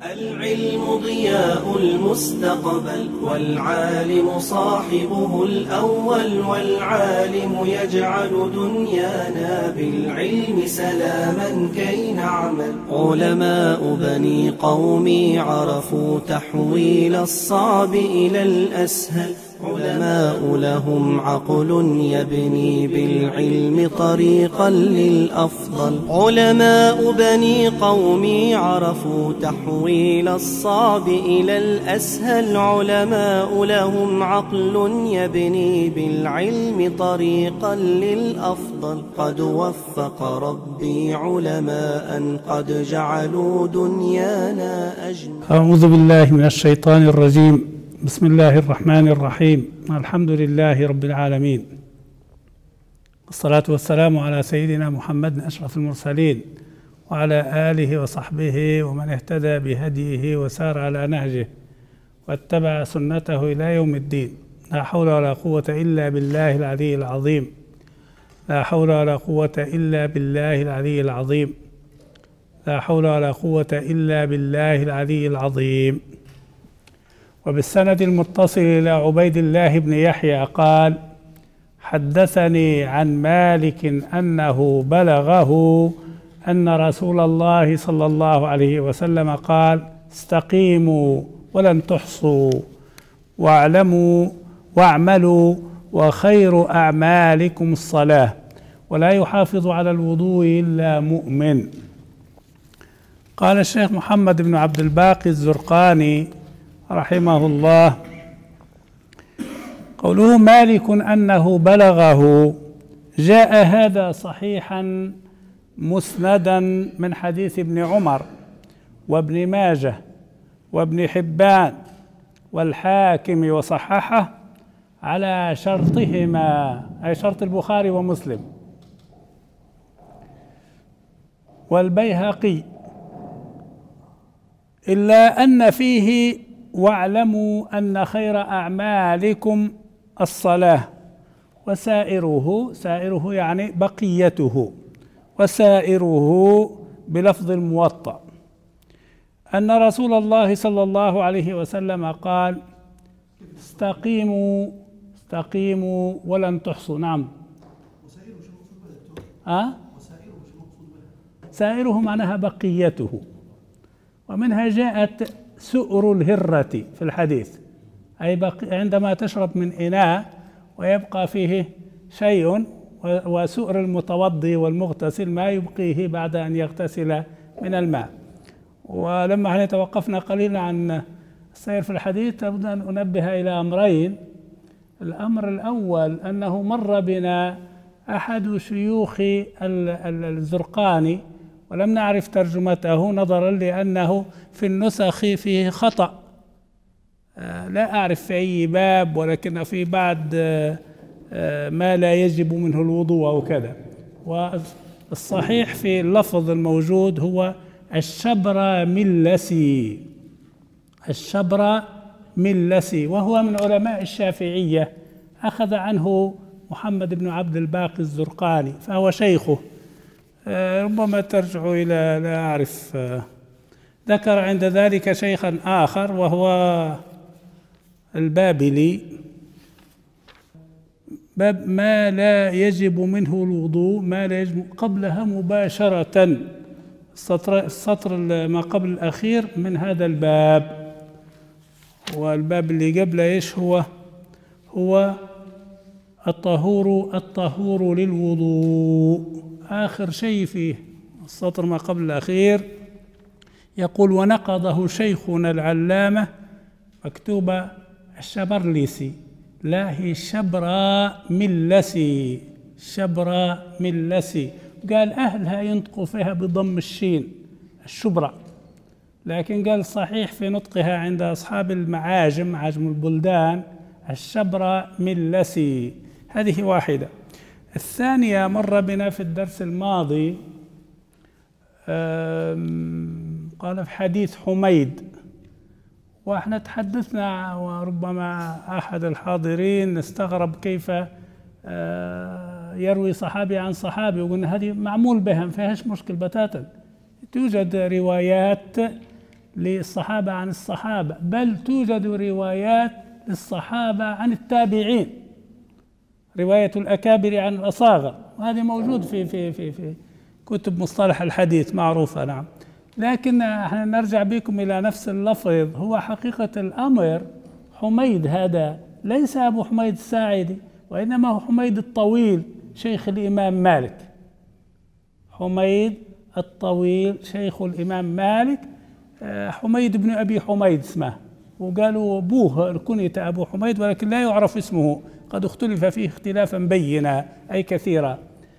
العلم ضياء المستقبل والعالم صاحبه الأول، والعالم يجعل دنيانا بالعلم سلاما كي نعمل. علماء بني قومي عرفوا تحويل الصعب إلى الأسهل، علماء لهم عقل يبني بالعلم طريقا للأفضل. علماء بني قومي عرفوا تحويل الصعب إلى الأسهل، علماء لهم عقل يبني بالعلم طريقا للأفضل. قد وفق ربي علماء قد جعلوا دنيانا أجمل. أعوذ بالله من الشيطان الرجيم. بسم الله الرحمن الرحيم. الحمد لله رب العالمين، والصلاة والسلام على سيدنا محمد أشرف المرسلين، وعلى آله وصحبه ومن اهتدى بهديه وسار على نهجه واتبع سنته إلى يوم الدين. لا حول ولا قوة إلا بالله العلي العظيم، لا حول ولا قوة إلا بالله العلي العظيم، لا حول ولا قوة إلا بالله العلي العظيم. وبالسند المتصل إلى عبيد الله بن يحيى قال: حدثني عن مالك أنه بلغه أن رسول الله صلى الله عليه وسلم قال: استقيموا ولن تحصوا، واعلموا واعملوا، وخير أعمالكم الصلاة، ولا يحافظ على الوضوء إلا مؤمن. قال الشيخ محمد بن عبد الباقي الزرقاني رحمه الله: قوله مالك أنه بلغه، جاء هذا صحيحا مسندا من حديث ابن عمر وابن ماجه وابن حبان والحاكم وصححه على شرطهما، أي شرط البخاري ومسلم، والبيهقي، إلا أن فيه: واعلموا أن خير أعمالكم الصلاة، سائره يعني بقيته، وسائره بلفظ الموطأ، أن رسول الله صلى الله عليه وسلم قال: استقيموا ولن تحصوا. نعم. سائره معناها بقيته، ومنها جاءت سؤر الهرة في الحديث، أي عندما تشرب من إناء ويبقى فيه شيء، وسؤر المتوضي والمغتسل ما يبقيه بعد أن يغتسل من الماء. ولما احنا توقفنا قليلا عن السير في الحديث، لابد أن أنبه إلى أمرين. الأمر الأول أنه مر بنا أحد شيوخ الزرقاني ولم نعرف ترجمته، نظرا لأنه في النسخ فيه خطأ، لا أعرف في أي باب، ولكن في بعد ما لا يجب منه الوضوء أو كذا. والصحيح في اللفظ الموجود هو الشبرملسي، وهو من علماء الشافعية، أخذ عنه محمد بن عبد الباقي الزرقاني، فهو شيخه. ربما ترجع إلى، لا أعرف. ذكر عند ذلك شيخا آخر وهو البابلي، باب ما لا يجب منه الوضوء، ما لا يجب قبلها مباشرة، السطر ما قبل الأخير من هذا الباب. والباب اللي قبله إيش هو الطهور للوضوء. آخر شيء فيه السطر ما قبل الأخير يقول: ونقضه شيخنا العلامة، مكتوبة الشبرلسي، لا هي شبرملسي. قال أهلها ينطقوا فيها بضم الشين، الشبرة، لكن قال صحيح في نطقها عند أصحاب المعاجم، عجم البلدان، الشبرملسي. هذه واحدة. الثانية مر بنا في الدرس الماضي، قال في حديث حميد، واحنا تحدثنا، وربما أحد الحاضرين استغرب كيف يروي صحابي عن صحابي، وقلنا هذه معمول بها، ما فيهاش مشكل بتاتا. توجد روايات للصحابة عن الصحابة، بل توجد روايات للصحابة عن التابعين، رواية الأكابر عن الأصاغر، وهذه موجود في كتب مصطلح الحديث معروفة. نعم، لكن احنا نرجع بكم إلى نفس اللفظ. هو حقيقة الأمر حميد هذا ليس أبو حميد الساعدي، وإنما هو حميد الطويل شيخ الإمام مالك. حميد الطويل شيخ الإمام مالك، حميد بن أبي حميد اسمه، وقالوا أبوه كنية أبو حميد، ولكن لا يعرف اسمه، قد اختلف فيه اختلافا بينا أي كثيرا.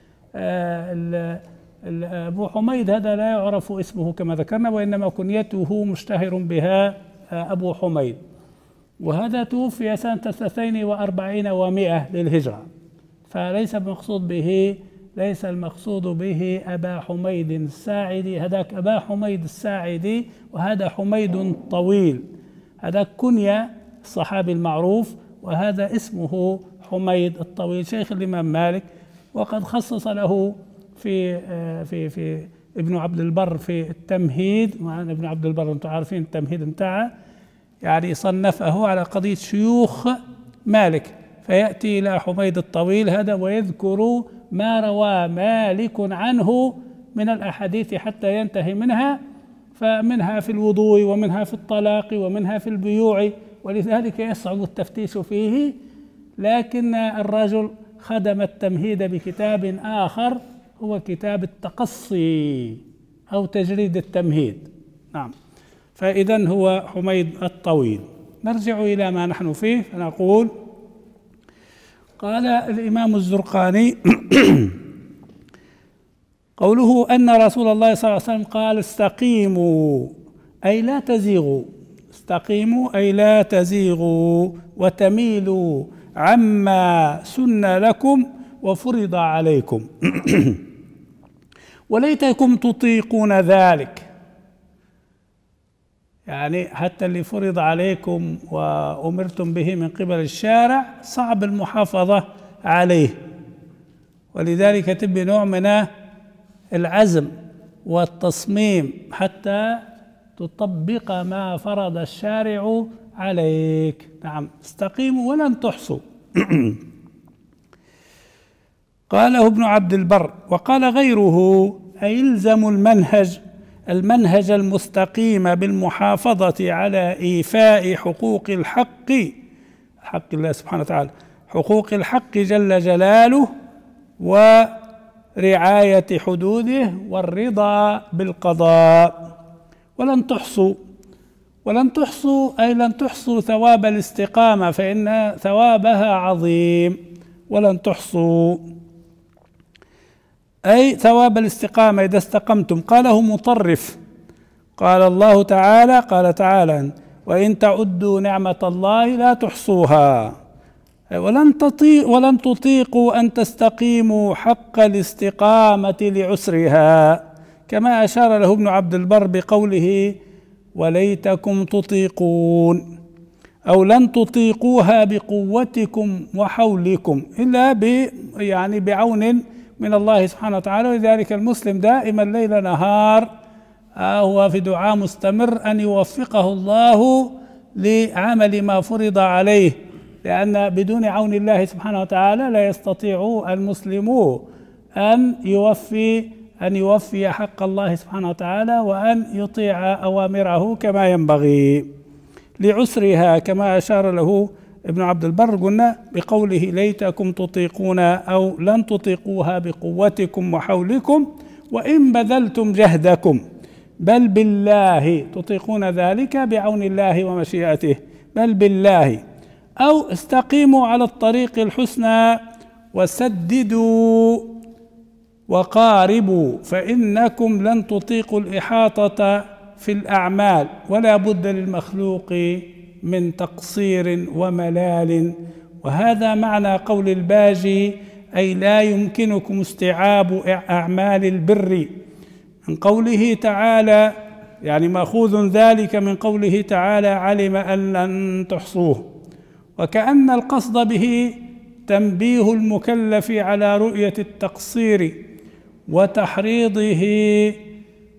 أبو حميد هذا لا يعرف اسمه كما ذكرنا، وإنما كنيته مشتهر بها أبو حميد، وهذا توفي سنة 42 و100 للهجرة، فليس المقصود به أبا حميد الساعدي، هذاك أبا حميد الساعدي، وهذا حميد طويل، هذا كنية الصحابي المعروف، وهذا اسمه حميد الطويل شيخ الإمام مالك. وقد خصص له في ابن عبد البر في التمهيد، مع ابن عبد البر انتم عارفين التمهيد بتاعه، يعني صنفه على قضية شيوخ مالك، فيأتي إلى حميد الطويل هذا ويذكر ما روى مالك عنه من الأحاديث حتى ينتهي منها، فمنها في الوضوء، ومنها في الطلاق، ومنها في البيوع، ولذلك يصعب التفتيش فيه. لكن الرجل خدم التمهيد بكتاب آخر هو كتاب التقصي أو تجريد التمهيد. نعم، فإذن هو حميد الطويل. نرجع إلى ما نحن فيه فنقول: قال الإمام الزرقاني قوله أن رسول الله صلى الله عليه وسلم قال: استقيموا أي لا تزيغوا، استقيموا أي لا تزيغوا وتميلوا عما سن لكم وفرض عليكم وليتكم تطيقون ذلك. يعني حتى اللي فرض عليكم وأمرتم به من قبل الشارع صعب المحافظة عليه، ولذلك تبي نوع من العزم والتصميم حتى تطبق ما فرض الشارع عليك. نعم، استقيموا ولن تحصوا قاله ابن عبد البر. وقال غيره: أي الزموا المنهج المستقيم بالمحافظة على إيفاء حقوق الحق، حق الله سبحانه وتعالى، حقوق الحق جل جلاله، ورعاية حدوده، والرضا بالقضاء. ولن تحصوا أي لن تحصوا ثواب الاستقامة، فإن ثوابها عظيم. ولن تحصوا أي ثواب الاستقامة إذا استقمتم. قاله مطرف. قال تعالى: وإن تعدوا نعمة الله لا تحصوها. ولن تطيقوا أن تستقيموا حق الاستقامة لعسرها، كما أشار له ابن عبد البر بقوله: وليتكم تطيقون، أو لن تطيقوها بقوتكم وحولكم إلا بعون من الله سبحانه وتعالى. ولذلك المسلم دائما ليل نهار هو في دعاء مستمر أن يوفقه الله لعمل ما فرض عليه، لأن بدون عون الله سبحانه وتعالى لا يستطيع المسلم أن يوفي حق الله سبحانه وتعالى، وأن يطيع أوامره كما ينبغي لعسرها، كما أشار له ابن عبد البر قلنا بقوله: ليتكم تطيقون أو لن تطيقوها بقوتكم وحولكم وإن بذلتم جهدكم، بل بالله تطيقون ذلك بعون الله ومشيئته، بل بالله. أو استقيموا على الطريق الحسنى وسددوا وقاربوا، فإنكم لن تطيقوا الإحاطة في الأعمال، ولا بد للمخلوق من تقصير وملال. وهذا معنى قول الباجي: أي لا يمكنكم استيعاب أعمال البر، من قوله تعالى، يعني مأخوذ ذلك من قوله تعالى: علم أن لن تحصوه. وكأن القصد به تنبيه المكلف على رؤية التقصير وتحريضه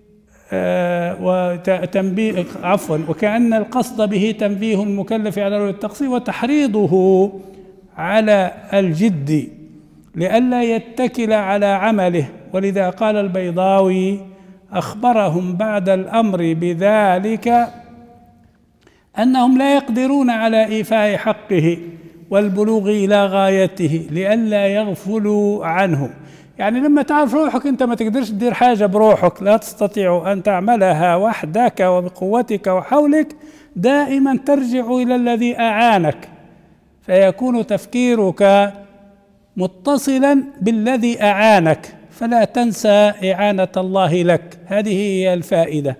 وتنبيه وكأن القصد به تنبيه المكلف على التقصير وتحريضه على الجد لئلا يتكل على عمله. ولذا قال البيضاوي: أخبرهم بعد الأمر بذلك أنهم لا يقدرون على إيفاء حقه والبلوغ إلى غايته لئلا يغفلوا عنه. يعني لما تعرف روحك أنت ما تقدرش تدير حاجة بروحك، لا تستطيع أن تعملها وحدك وبقوتك وحولك، دائما ترجع إلى الذي أعانك، فيكون تفكيرك متصلا بالذي أعانك، فلا تنسى إعانة الله لك. هذه هي الفائدة.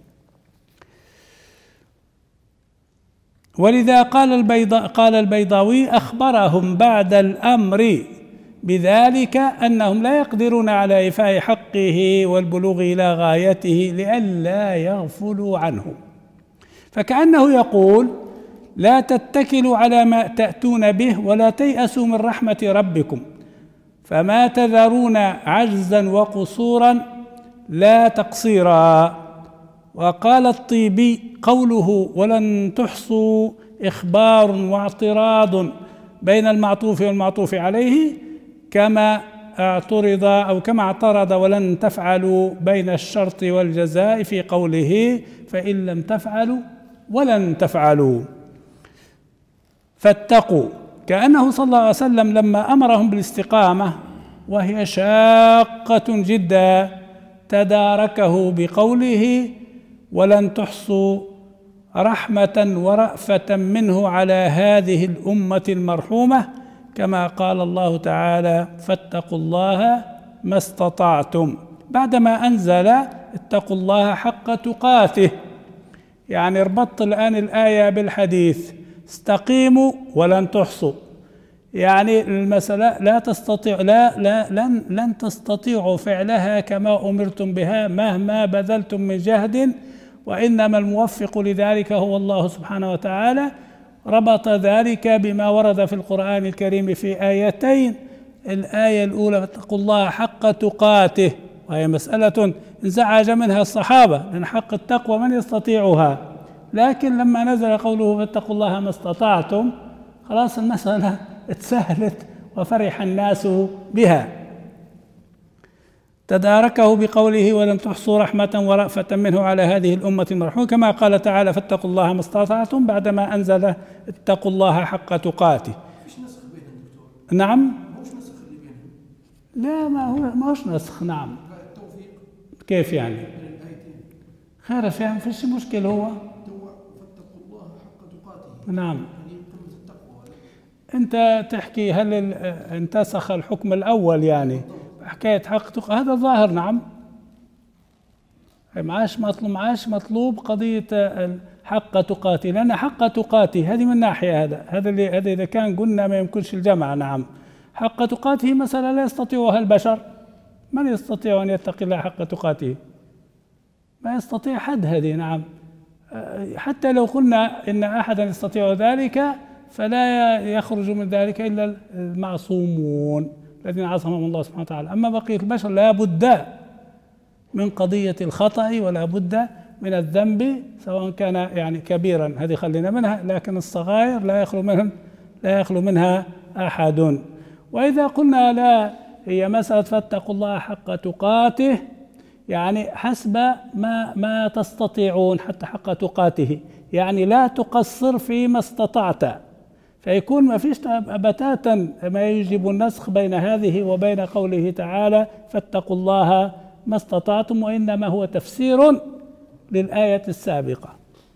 ولذا قال البيضاوي: أخبرهم بعد الأمر بذلك أنهم لا يقدرون على إيفاء حقه والبلوغ إلى غايته لئلا يغفلوا عنه. فكأنه يقول: لا تتكلوا على ما تأتون به ولا تيأسوا من رحمة ربكم، فما تذرون عجزا وقصورا لا تقصيرا. وقال الطيبي: قوله ولن تحصوا إخبار واعتراض بين المعطوف والمعطوف عليه، كما اعترض ولن تفعلوا بين الشرط والجزاء في قوله: فإن لم تفعلوا ولن تفعلوا. فاتقوا، كأنه صلى الله عليه وسلم لما أمرهم بالاستقامة وهي شاقة جدا تداركه بقوله: ولن تحصوا رحمة ورأفة منه على هذه الأمة المرحومة، كما قال الله تعالى: فاتقوا الله ما استطعتم، بعدما أنزل اتقوا الله حق تقاته. يعني ربطت الآن الآية بالحديث: استقيموا ولن تحصوا، يعني المسألة لا تستطيع لن تستطيعوا فعلها كما أمرتم بها مهما بذلتم من جهد، وإنما الموفق لذلك هو الله سبحانه وتعالى. ربط ذلك بما ورد في القرآن الكريم في آيتين: الآية الأولى: فاتقوا الله حق تقاته، وهي مسألة انزعج منها الصحابة، لأن حق التقوى من يستطيعها، لكن لما نزل قوله فاتقوا الله ما استطعتم خلاص المسألة اتسهلت وفرح الناس بها. تداركه بقوله: ولن تحصوا رحمة ورأفة منه على هذه الأمة المرحومة، كما قال تعالى: فاتقوا الله ما استطعتم، بعدما أنزل اتقوا الله حق تقاته. فيش نسخ بينهم دكتور؟ نعم. ماهوش نسخ اللي بينهم؟ لا، ما هوش نسخ. نعم. التوفيق كيف يعني؟ بين الآيتين. خير، فهم فيش مشكلة. هو فاتقوا الله حق تقاته. نعم. يعني قمة التقوى. أنت تحكي هل انتسخ الحكم الأول يعني حكاية حق هذا ظاهر. نعم. معاش مطلوب قضية حق تقاتي، لأن حق تقاتي هذه من ناحية هذا إذا كان قلنا ما يمكنش الجمع. نعم. حق تقاته مسألة لا يستطيعها البشر. من يستطيع أن يتقي الله حق تقاته؟ ما يستطيع حد هذه. نعم. حتى لو قلنا إن أحدا يستطيع ذلك فلا يخرج من ذلك إلا المعصومون الذين عصمهم الله سبحانه وتعالى. أما بقية البشر لا بد من قضية الخطأ ولا بد من الذنب، سواء كان يعني كبيرا هذه خلينا منها، لكن الصغائر لا يخلو منها أحد. وإذا قلنا لا، هي مسألة فاتقوا الله حق تقاته، يعني حسب ما تستطيعون، حتى حق تقاته يعني لا تقصر فيما استطعت، فيكون ما فيش بتاتا ما يجب النسخ بين هذه وبين قوله تعالى فاتقوا الله ما استطعتم، وإنما هو تفسير للآية السابقة.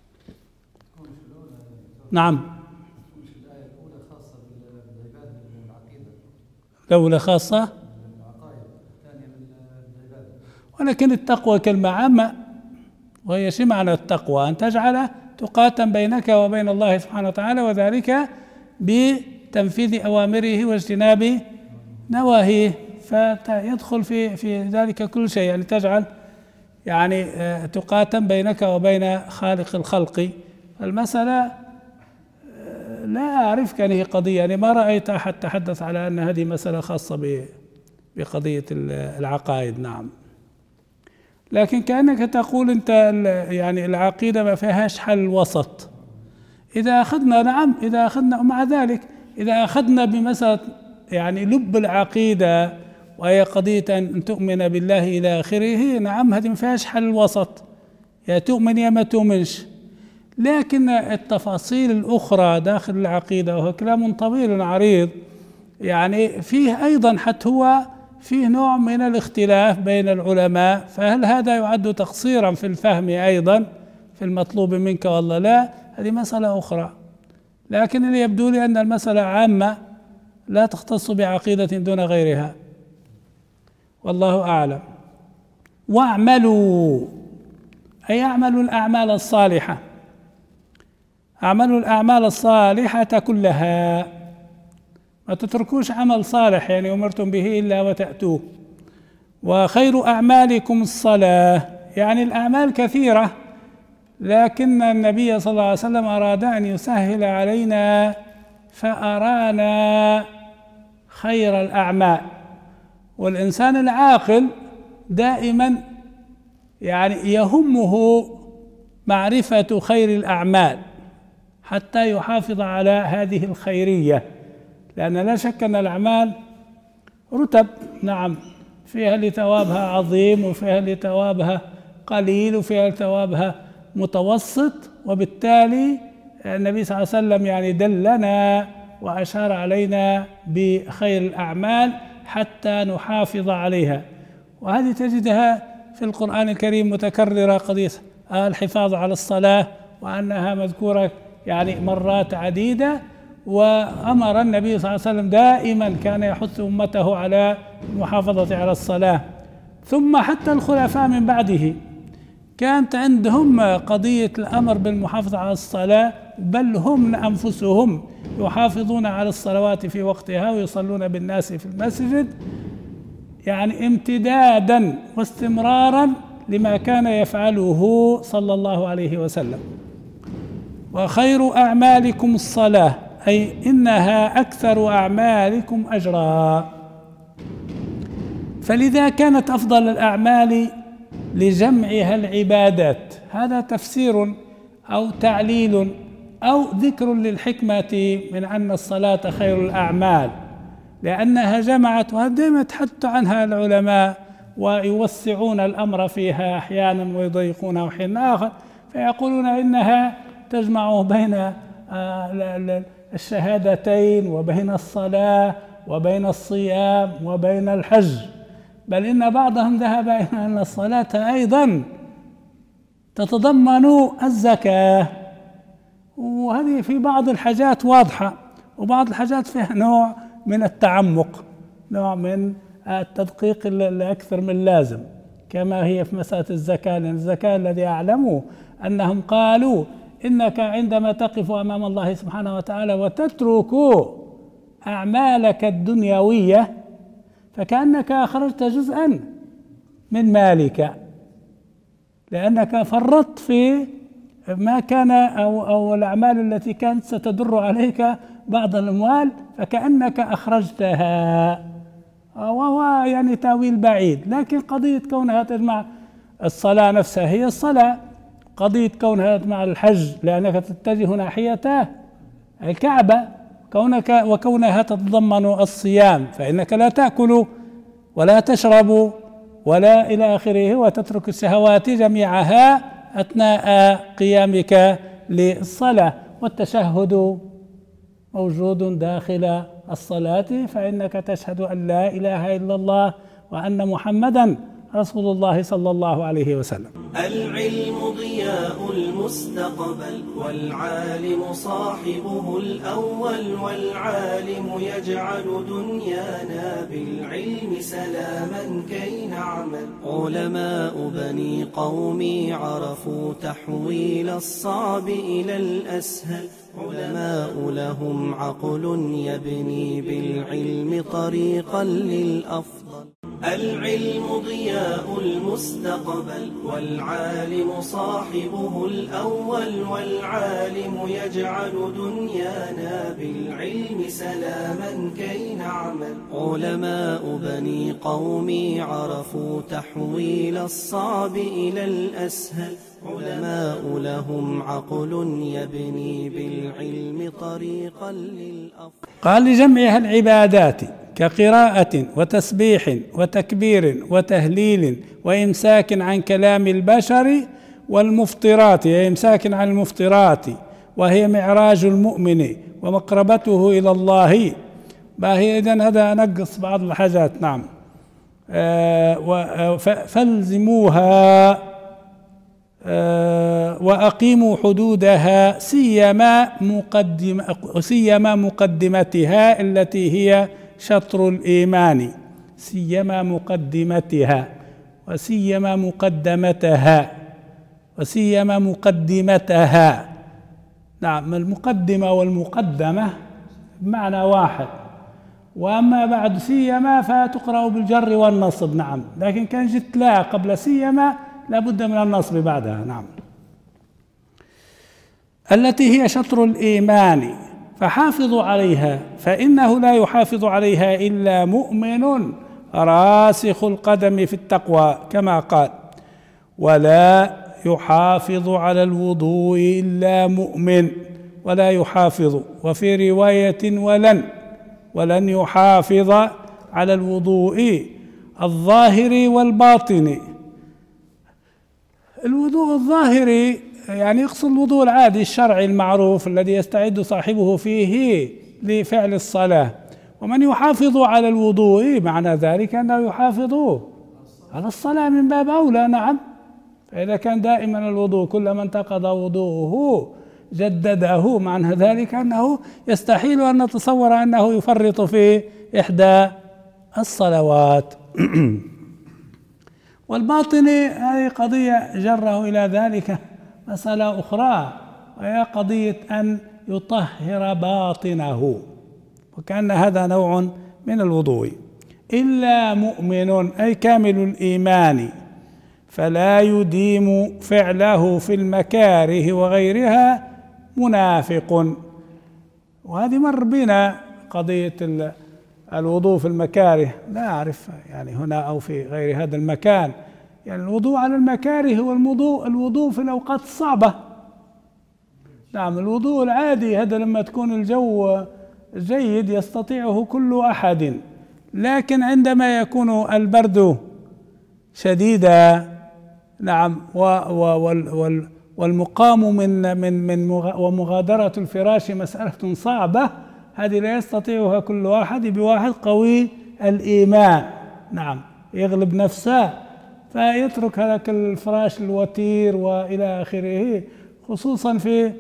نعم. الآية الأولى خاصة بالعبادة من العقيدة. الأولى خاصة بالعقائد، الثانية بالعبادة. ولكن التقوى كلمة عامة، وهي شو معنى التقوى؟ أن تجعل تقاتا بينك وبين الله سبحانه وتعالى، وذلك بتنفيذ أوامره واجتناب نواهيه، فيدخل في ذلك كل شيء، يعني تجعل يعني تقاتا بينك وبين خالق الخلق. المسألة لا أعرف كان هي قضية، يعني ما رأيت أحد تحدث على أن هذه مسألة خاصة بقضية العقائد. نعم. لكن كأنك تقول أنت يعني العقيدة ما فيهاش حل وسط. إذا أخذنا نعم، إذا أخذنا مع ذلك إذا أخذنا بمسألة يعني لب العقيدة وهي قضية أن تؤمن بالله إلى آخره، نعم هذه ما فيهاش حل وسط، يا تؤمن يا ما تؤمنش. لكن التفاصيل الأخرى داخل العقيدة وهو كلام طويل عريض، يعني فيه أيضا حتى هو فيه نوع من الاختلاف بين العلماء، فهل هذا يعد تقصيرا في الفهم أيضا في المطلوب منك والله لا؟ هذه مسألة أخرى. لكن اللي يبدو لي أن المسألة عامة لا تختص بعقيدة دون غيرها، والله أعلم. واعملوا أي اعملوا الأعمال الصالحة، اعملوا الأعمال الصالحة كلها، ما تتركوش عمل صالح يعني أمرتم به إلا وتأتوه. وخير أعمالكم الصلاة، يعني الأعمال كثيرة، لكن النبي صلى الله عليه وسلم أراد أن يسهل علينا فأرانا خير الأعمال. والإنسان العاقل دائما يعني يهمه معرفة خير الأعمال حتى يحافظ على هذه الخيرية، لأن لا شك أن الأعمال رتب، نعم فيها اللي ثوابها عظيم وفيها اللي ثوابها قليل وفيها اللي ثوابها متوسط، وبالتالي النبي صلى الله عليه وسلم يعني دلنا وأشار علينا بخير الأعمال حتى نحافظ عليها. وهذه تجدها في القرآن الكريم متكررة، قضية الحفاظ على الصلاة وأنها مذكورة يعني مرات عديدة. وأمر النبي صلى الله عليه وسلم دائما كان يحث أمته على المحافظة على الصلاة. ثم حتى الخلفاء من بعده كانت عندهم قضية الأمر بالمحافظة على الصلاة، بل هم أنفسهم يحافظون على الصلوات في وقتها ويصلون بالناس في المسجد، يعني امتدادا واستمرارا لما كان يفعله صلى الله عليه وسلم. وخير أعمالكم الصلاة، أي إنها أكثر أعمالكم أجرا. فلذا كانت أفضل الأعمال لجمعها العبادات. هذا تفسير أو تعليل أو ذكر للحكمة من أن الصلاة خير الأعمال، لأنها جمعت، وهذا يتحدث عنها العلماء ويوسعون الأمر فيها أحيانا ويضيقونه أحيانا آخر، فيقولون إنها تجمع بين الشهادتين وبين الصلاة وبين الصيام وبين الحج، بل إن بعضهم ذهب إلى أن الصلاة أيضا تتضمن الزكاة. وهذه في بعض الحاجات واضحة، وبعض الحاجات فيها نوع من التعمق، نوع من التدقيق الأكثر من اللازم، كما هي في مسألة الزكاة. لأن الزكاة الذي أعلموا أنهم قالوا إنك عندما تقف أمام الله سبحانه وتعالى وتترك أعمالك الدنيوية فكأنك أخرجت جزءا من مالك، لأنك فرطت في ما كان أو الأعمال التي كانت ستدر عليك بعض الأموال فكأنك أخرجتها، وهو يعني تأويل بعيد. لكن قضية كونها تجمع الصلاة نفسها هي الصلاة، قضية كونها تجمع الحج لأنك تتجه ناحية الكعبة، وكونها تتضمن الصيام فإنك لا تأكل ولا تشرب ولا إلى آخره، وتترك الشهوات جميعها أثناء قيامك للصلاة. والتشهد موجود داخل الصلاة، فإنك تشهد أن لا إله إلا الله وأن محمدا رسول الله صلى الله عليه وسلم. العلم ضياء المستقبل، والعالم صاحبه الأول، والعالم يجعل دنيانا بالعلم سلاما كي نعمل. علماء بني قومي عرفوا تحويل الصعب إلى الأسهل، علماء لهم عقل يبني بالعلم طريقا للأفضل. العلم ضياء المستقبل والعالم صاحبه الأول، والعالم يجعل دنيانا بالعلم سلاما كي نعمل. علماء بني قومي عرفوا تحويل الصعب إلى الأسهل، علماء لهم عقل يبني بالعلم طريقا للأفضل. قال لجمعها العبادات كقراءة وتسبيح وتكبير وتهليل وإمساك عن كلام البشر، والمفطرات هي إمساك عن المفطرات وهي معراج المؤمن ومقربته إلى الله. إذن هذا نقص بعض الحاجات. نعم. فالزموها وأقيموا حدودها، سيما مقدمتها التي هي شطر الإيمان، سيما مقدمتها وسيما مقدمتها وسيما مقدمتها. نعم، المقدمة والمقدمة بمعنى واحد، وأما بعد سيما فتقرأ بالجر والنصب. نعم، لكن كان جت لا قبل سيما لابد من النصب بعدها. نعم، التي هي شطر الإيمان، فحافظوا عليها، فإنه لا يحافظ عليها إلا مؤمن راسخ القدم في التقوى، كما قال: ولا يحافظ على الوضوء إلا مؤمن، ولا يحافظ. وفي رواية ولن يحافظ على الوضوء الظاهر والباطن. الوضوء الظاهري يعني يقصد الوضوء العادي الشرعي المعروف الذي يستعد صاحبه فيه لفعل الصلاة. ومن يحافظ على الوضوء معنى ذلك أنه يحافظ على الصلاة من باب أولى. نعم، فإذا كان دائما الوضوء كلما انتقض وضوءه جدده، معنى ذلك أنه يستحيل أن نتصور أنه يفرط في إحدى الصلوات. والباطن هذه قضية جره إلى ذلك مسألة أخرى، وهي قضية أن يطهر باطنه، وكأن هذا نوع من الوضوء. إلا مؤمن أي كامل الإيمان، فلا يديم فعله في المكاره وغيرها منافق. وهذه مر بنا قضية الوضوء في المكاره، لا أعرف يعني هنا أو في غير هذا المكان. يعني الوضوء على المكاره هو الوضوء في الأوقات الصعبة. نعم، الوضوء العادي هذا لما تكون الجو جيد يستطيعه كل أحد، لكن عندما يكون البرد شديدا، نعم، والمقام من ومغادرة الفراش مسألة صعبة، هذه لا يستطيعها كل واحد بواحد قوي الإيمان. نعم، يغلب نفسه فيترك هذاك الفراش الوتير وإلى آخره، خصوصا في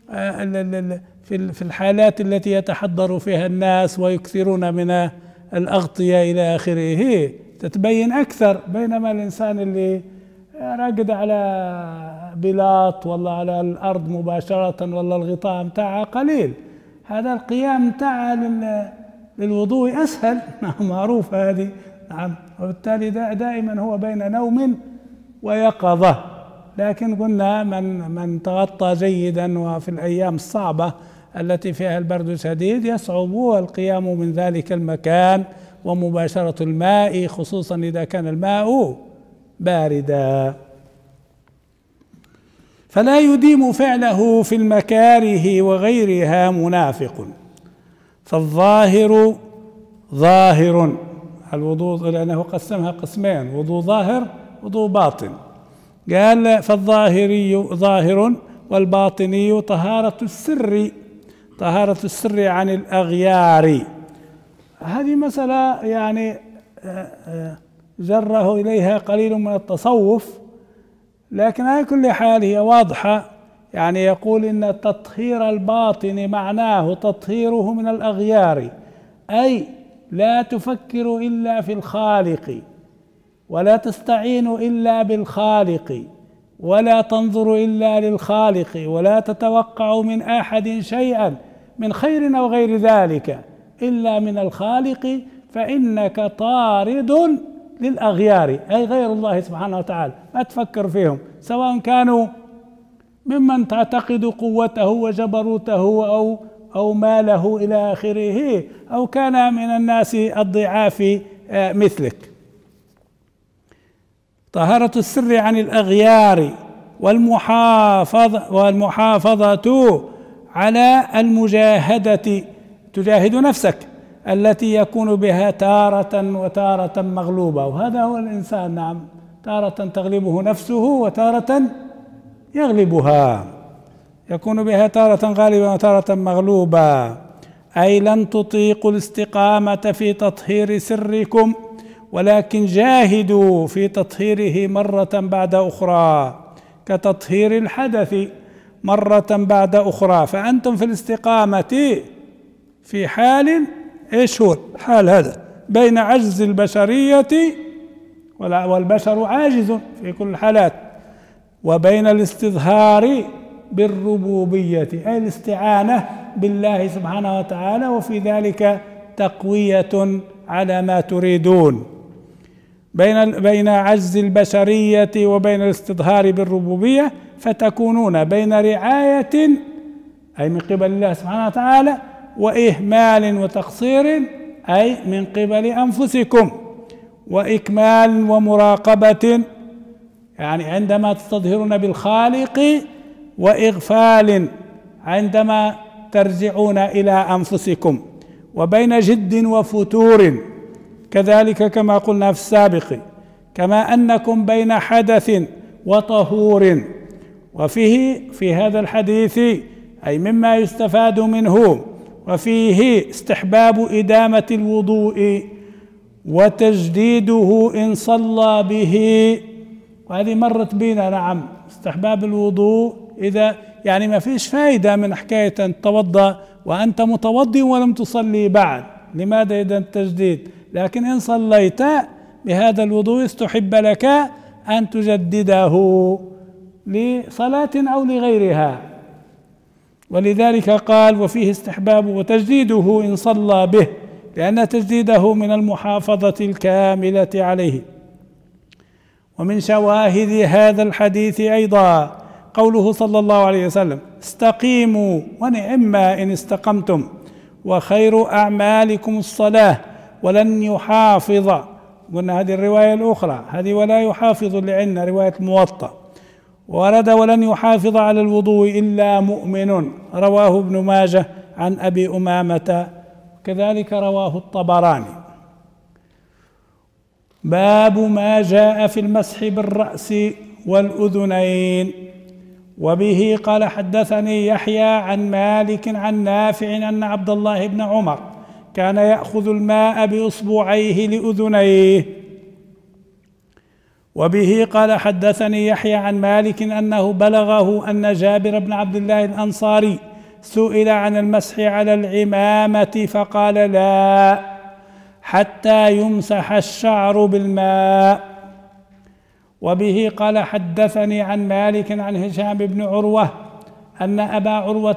الحالات التي يتحضر فيها الناس ويكثرون من الأغطية إلى آخره، تتبين أكثر. بينما الإنسان اللي راقد على بلاط ولا على الأرض مباشرة ولا الغطاء متاعها قليل، هذا القيام متاعها للوضوء أسهل. معروف هذه. نعم، وبالتالي دائما هو بين نوم ويقظة. لكن قلنا من تغطى جيدا وفي الأيام الصعبة التي فيها البرد شديد يصعب القيام من ذلك المكان ومباشرة الماء، خصوصا إذا كان الماء باردا. فلا يديم فعله في المكاره وغيرها منافق. فالظاهر ظاهر الوضوء، لأنه قسمها قسمين: وضوء ظاهر وضوء باطن. قال: فالظاهري ظاهر والباطني طهارة السر عن الأغيار. هذه مسألة يعني جره إليها قليل من التصوف، لكن على كل حال هي واضحة. يعني يقول إن تطهير الباطن معناه تطهيره من الأغيار، أي لا تفكر إلا في الخالق، ولا تستعين إلا بالخالق، ولا تنظر إلا للخالق، ولا تتوقع من أحد شيئا من خير أو غير ذلك إلا من الخالق، فإنك طارد للأغيار أي غير الله سبحانه وتعالى، ما تفكر فيهم، سواء كانوا ممن تعتقد قوته وجبروته أو ماله إلى آخره، أو كان من الناس الضعاف مثلك. طهارة السر عن الأغيار والمحافظة على المجاهدة، تجاهد نفسك التي يكون بها تارة وتارة مغلوبة، وهذا هو الإنسان، نعم، تارة تغلبه نفسه وتارة يغلبها، يكون بها تارة غالبة وتارة مغلوبة. أي لن تطيقوا الاستقامة في تطهير سركم، ولكن جاهدوا في تطهيره مرة بعد أخرى، كتطهير الحدث مرة بعد أخرى. فأنتم في الاستقامة في حال، إيش هو الحال هذا؟ بين عجز البشرية، والبشر عاجز في كل الحالات، وبين الاستظهار بالربوبية أي الاستعانة بالله سبحانه وتعالى، وفي ذلك تقوية على ما تريدون. بين عجز البشرية وبين الاستظهار بالربوبية، فتكونون بين رعاية أي من قبل الله سبحانه وتعالى، وإهمال وتقصير أي من قبل أنفسكم، وإكمال ومراقبة يعني عندما تستظهرون بالخالق، وإغفال عندما ترجعون إلى أنفسكم، وبين جد وفتور كذلك كما قلنا في السابق، كما أنكم بين حدث وطهور. وفيه في هذا الحديث أي مما يستفاد منه، وفيه استحباب إدامة الوضوء وتجديده إن صلى به، وهذه مرت بنا، نعم، استحباب الوضوء إذا يعني ما فيش فائدة من حكاية أن تتوضأ وأنت متوضئ ولم تصلي بعد، لماذا إذا التجديد؟ لكن إن صليت بهذا الوضوء استحب لك أن تجدده لصلاة أو لغيرها، ولذلك قال وفيه استحباب وتجديده إن صلى به، لأن تجديده من المحافظة الكاملة عليه. ومن شواهد هذا الحديث أيضا قوله صلى الله عليه وسلم: استقيموا ونعما إن استقمتم، وخير أعمالكم الصلاة، ولن يحافظ، قلنا هذه الرواية الأخرى، هذه ولا يحافظ اللي عندنا رواية الموطأ، ورد ولن يحافظ على الوضوء إلا مؤمن، رواه ابن ماجه عن أبي أمامة، كذلك رواه الطبراني. باب ما جاء في المسح بالرأس والأذنين. وبه قال حدثني يحيى عن مالك عن نافع أن عبد الله بن عمر كان يأخذ الماء بإصبعيه لأذنيه. وبه قال حدثني يحيى عن مالك أنه بلغه أن جابر بن عبد الله الأنصاري سئل عن المسح على العمامة فقال: لا، حتى يمسح الشعر بالماء. وبه قال حدثني عن مالك عن هشام بن عروة أن أبا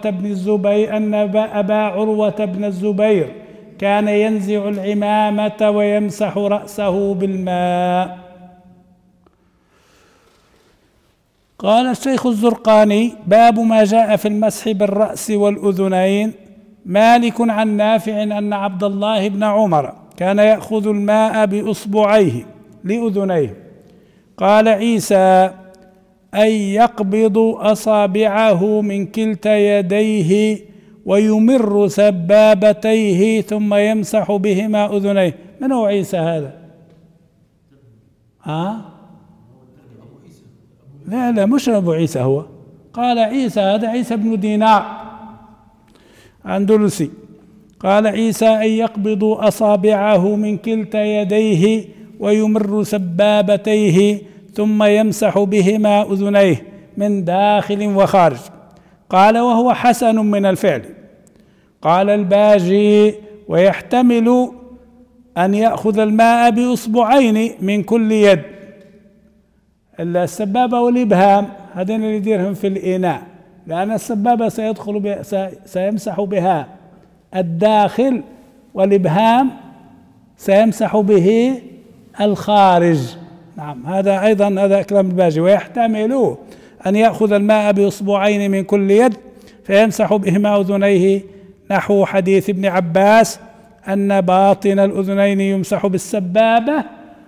عروة بن الزبير كان ينزع العمامة ويمسح رأسه بالماء. قال الشيخ الزرقاني: باب ما جاء في المسح بالرأس والأذنين. مالك عن نافع أن عبد الله بن عمر كان يأخذ الماء بإصبعيه لأذنيه. قال عيسى: أي يقبض أصابعه من كلتا يديه ويمر سبابتيه ثم يمسح بهما أذنيه. من هو عيسى هذا؟ لا مش أبو عيسى هو، قال عيسى هذا عيسى بن دينار أندلسي. قال عيسى: أن يقبض أصابعه من كلتا يديه ويمر سبابتيه ثم يمسح بهما أذنيه من داخل وخارج. قال: وهو حسن من الفعل. قال الباجي: ويحتمل أن يأخذ الماء بإصبعين من كل يد، السبابة والإبهام هذين اللي يديرهم في الإناء، لأن السبابة سيمسح بها الداخل، والإبهام سيمسح به الخارج. نعم، هذا أيضا هذا كلام الباجي. ويحتمل أن يأخذ الماء بإصبعين من كل يد فيمسح بهما أذنيه، نحو حديث ابن عباس أن باطن الأذنين يمسح بالسبابة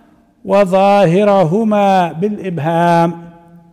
وظاهرهما بالإبهام.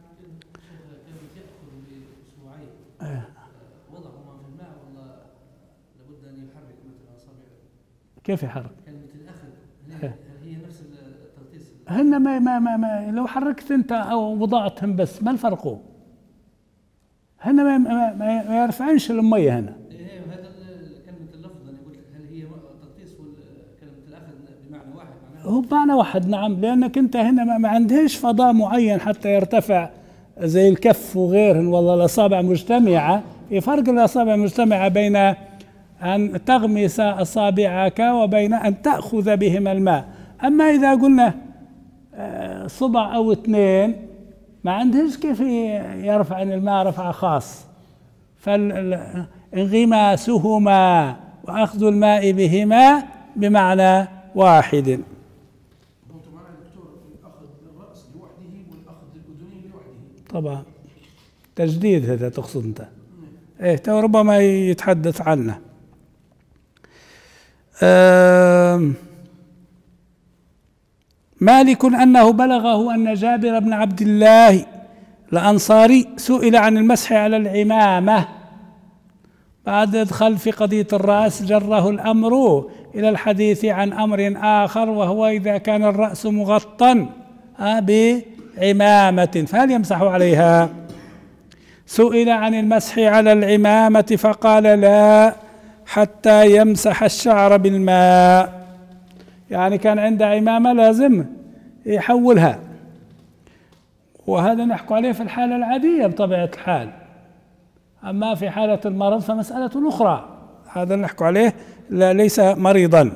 كيف يحرك؟ كلمة الأخذ هي نفس التغطيس. هن ما لو حركت أنت أو وضعتهم بس ما الفرق؟ هن ما يرفعنش المية هنا. إيه، هذا كلمة اللفظ أنا قلت هل هي تغطيس وكلمة الأخذ بمعنى واحد؟ هو بمعنى واحد نعم، لأنك أنت هنا ما عندهش فضاء معين حتى يرتفع زي الكف وغيرهن، والله الأصابع مجتمعة. في فرق الأصابع مجتمعة بين أن تغمس أصابعك وبين أن تأخذ بهما الماء. أما إذا قلنا صبع أو اثنين ما عندهش كيف يرفع الماء رفع خاص، فانغماسهما وأخذ الماء بهما بمعنى واحد. الأخذ الرأس لوحده والأخذ الأذنين لوحده. طبعا تجديد هذا تقصد أنت. إيه ربما يتحدث عنه. مالك أنه بلغه أن جابر بن عبد الله الأنصاري سئل عن المسح على العمامة بعد دخل في قضية الرأس، جره الأمر إلى الحديث عن أمر آخر، وهو إذا كان الرأس مغطى بعمامة فهل يمسح عليها؟ سئل عن المسح على العمامة فقال لا حتى يمسح الشعر بالماء، يعني كان عنده عمامة لازم يحولها، وهذا نحكي عليه في الحالة العادية بطبيعة الحال. أما في حالة المرض فمسألة أخرى، هذا نحكي عليه لا ليس مريضا.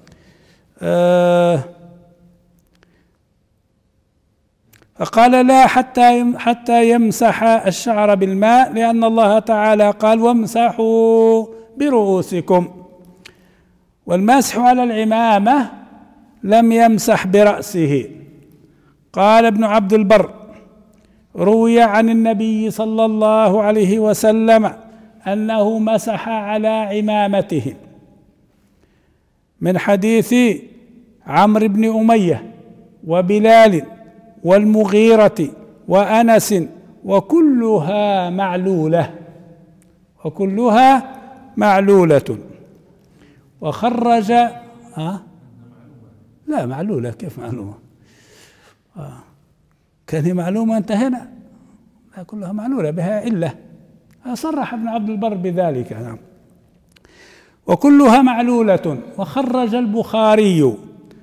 فقال لا حتى يمسح الشعر بالماء، لأن الله تعالى قال وامسحوا برؤوسكم، والمسح على العمامة لم يمسح برأسه. قال ابن عبد البر روي عن النبي صلى الله عليه وسلم أنه مسح على عمامته من حديث عمرو بن أمية وبلال والمغيرة وأنس وكلها معلولة. وخرج لا معلولة كيف معلومة؟ كان هي معلومة انتهينا، لا كلها معلولة بها علة، صرح ابن عبد البر بذلك. نعم. وكلها معلولة. وخرج البخاري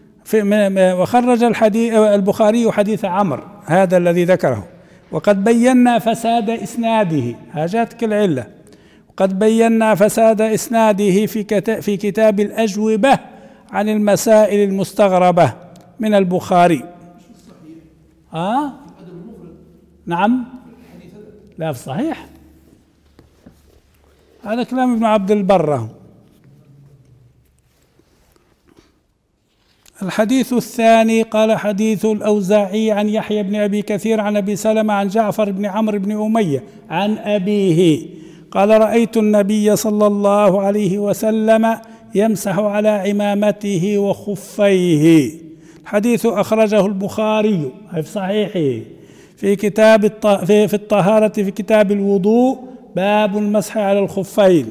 البخاري حديث عمرو هذا الذي ذكره، وقد بينا فساد إسناده، هاجاتك العلة، وقد بينا فساد إسناده في كتاب الأجوبة عن المسائل المستغربة من البخاري. نعم، لا في صحيح، هذا كلام ابن عبد البر. الحديث الثاني قال حديث الأوزاعي عن يحيى بن أبي كثير عن أبي سلمة عن جعفر بن عمرو بن أمية عن أبيه قال رأيت النبي صلى الله عليه وسلم يمسح على عمامته وخفيه. الحديث أخرجه البخاري في صحيحه في كتاب في الطهارة في كتاب الوضوء باب المسح على الخفين.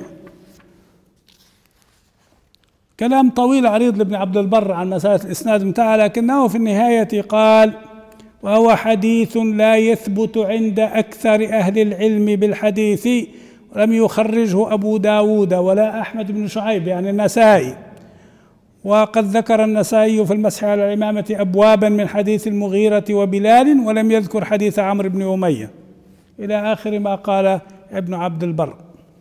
كلام طويل عريض لابن عبد البر عن مسألة الإسناد متاعه، لكنه في النهاية قال وهو حديث لا يثبت عند أكثر أهل العلم بالحديث، ولم يخرجه أبو داود ولا أحمد بن شعيب يعني النسائي، وقد ذكر النسائي في المسح على العمامة أبوابا من حديث المغيرة وبلال، ولم يذكر حديث عمرو بن أمية إلى آخر ما قال ابن عبد البر.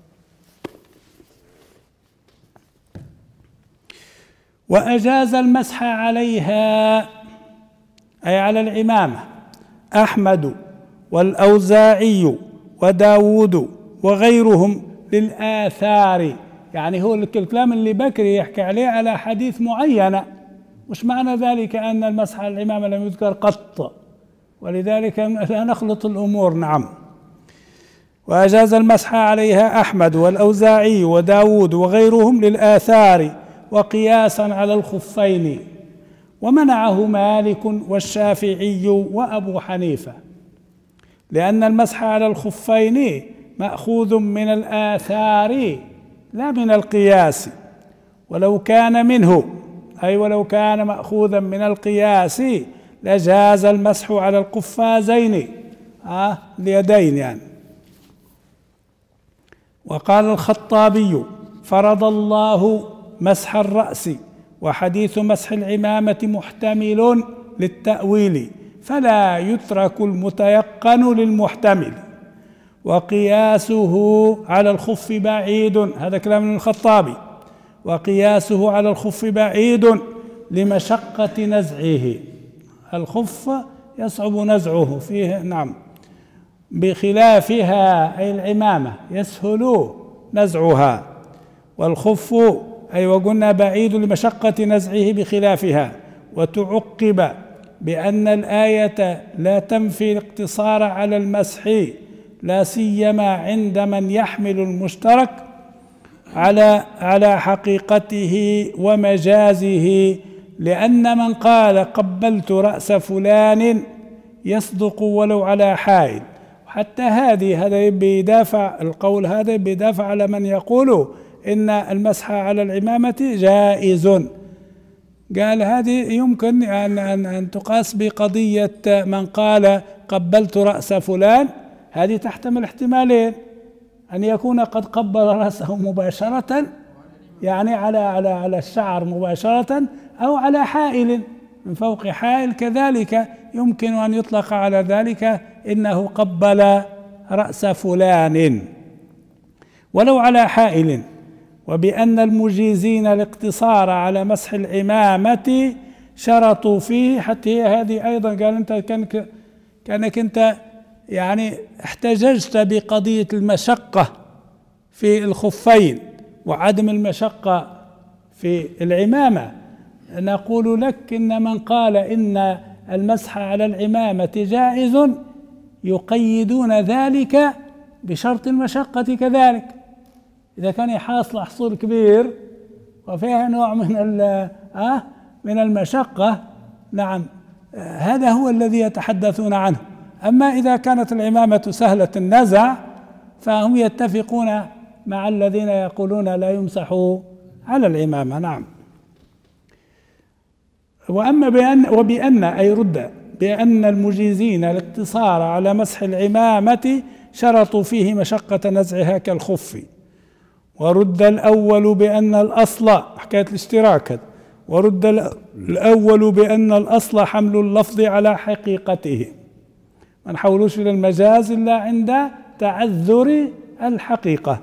وأجاز المسح عليها أي على العمامة أحمد والأوزاعي وداود وغيرهم للآثار، يعني هو الكلام اللي بكري يحكي عليه على حديث معينة، مش معنى ذلك أن المسح على العمامة لم يذكر قط، ولذلك لا نخلط الأمور. نعم. وأجاز المسح عليها أحمد والأوزاعي وداود وغيرهم للآثار وقياسا على الخفين، ومنعه مالك والشافعي وأبو حنيفة، لأن المسح على الخفين مأخوذ من الآثار لا من القياس، ولو كان منه أي ولو كان مأخوذا من القياس لجاز المسح على القفازين اليدين يعني. وقال الخطابي: فرض الله مسح الرأس، وحديث مسح العمامة محتمل للتأويل، فلا يترك المتيقن للمحتمل، وقياسه على الخف بعيد. هذا كلام من الخطابي. وقياسه على الخف بعيد لمشقة نزعه، الخف يصعب نزعه فيه. نعم. بخلافها أي العمامة يسهل نزعها، والخف أي وقلنا بعيد لمشقة نزعه بخلافها. وتعقب بأن الآية لا تنفي الاقتصار على المسح، لا سيما عند من يحمل المشترك على حقيقته ومجازه، لأن من قال قبلت رأس فلان يصدق ولو على حائل. حتى هذا بيدافع القول، هذا بيدافع على من يقول إن المسح على العمامة جائز. قال هذه يمكن أن تقاس بقضية من قال قبلت رأس فلان، هذه تحتمل احتمالين: أن يكون قد قبل رأسه مباشرة يعني على الشعر مباشرة، أو على حائل من فوق حائل، كذلك يمكن أن يطلق على ذلك إنه قبل رأس فلان ولو على حائل. وبأن المجيزين الاقتصار على مسح العمامة شرطوا فيه، حتى هذه أيضا قال أنت كأنك أنت يعني احتججت بقضية المشقة في الخفين وعدم المشقة في العمامة. نقول لك إن من قال إن المسح على العمامة جائز يقيدون ذلك بشرط المشقة كذلك. إذا كان يحصل حصول كبير وفيها نوع من المشقة، نعم، هذا هو الذي يتحدثون عنه. أما إذا كانت العمامة سهلة النزع فهم يتفقون مع الذين يقولون لا يمسح على العمامة. نعم. وبأن أي رد بأن المجيزين الاقتصار على مسح العمامة شرطوا فيه مشقة نزعها كالخف. ورد الأول بأن الأصل حكاية الاشتراك، ورد الأول بأن الأصل حمل اللفظ على حقيقته، ما نحولوش إلى المجاز إلا عند تعذر الحقيقة.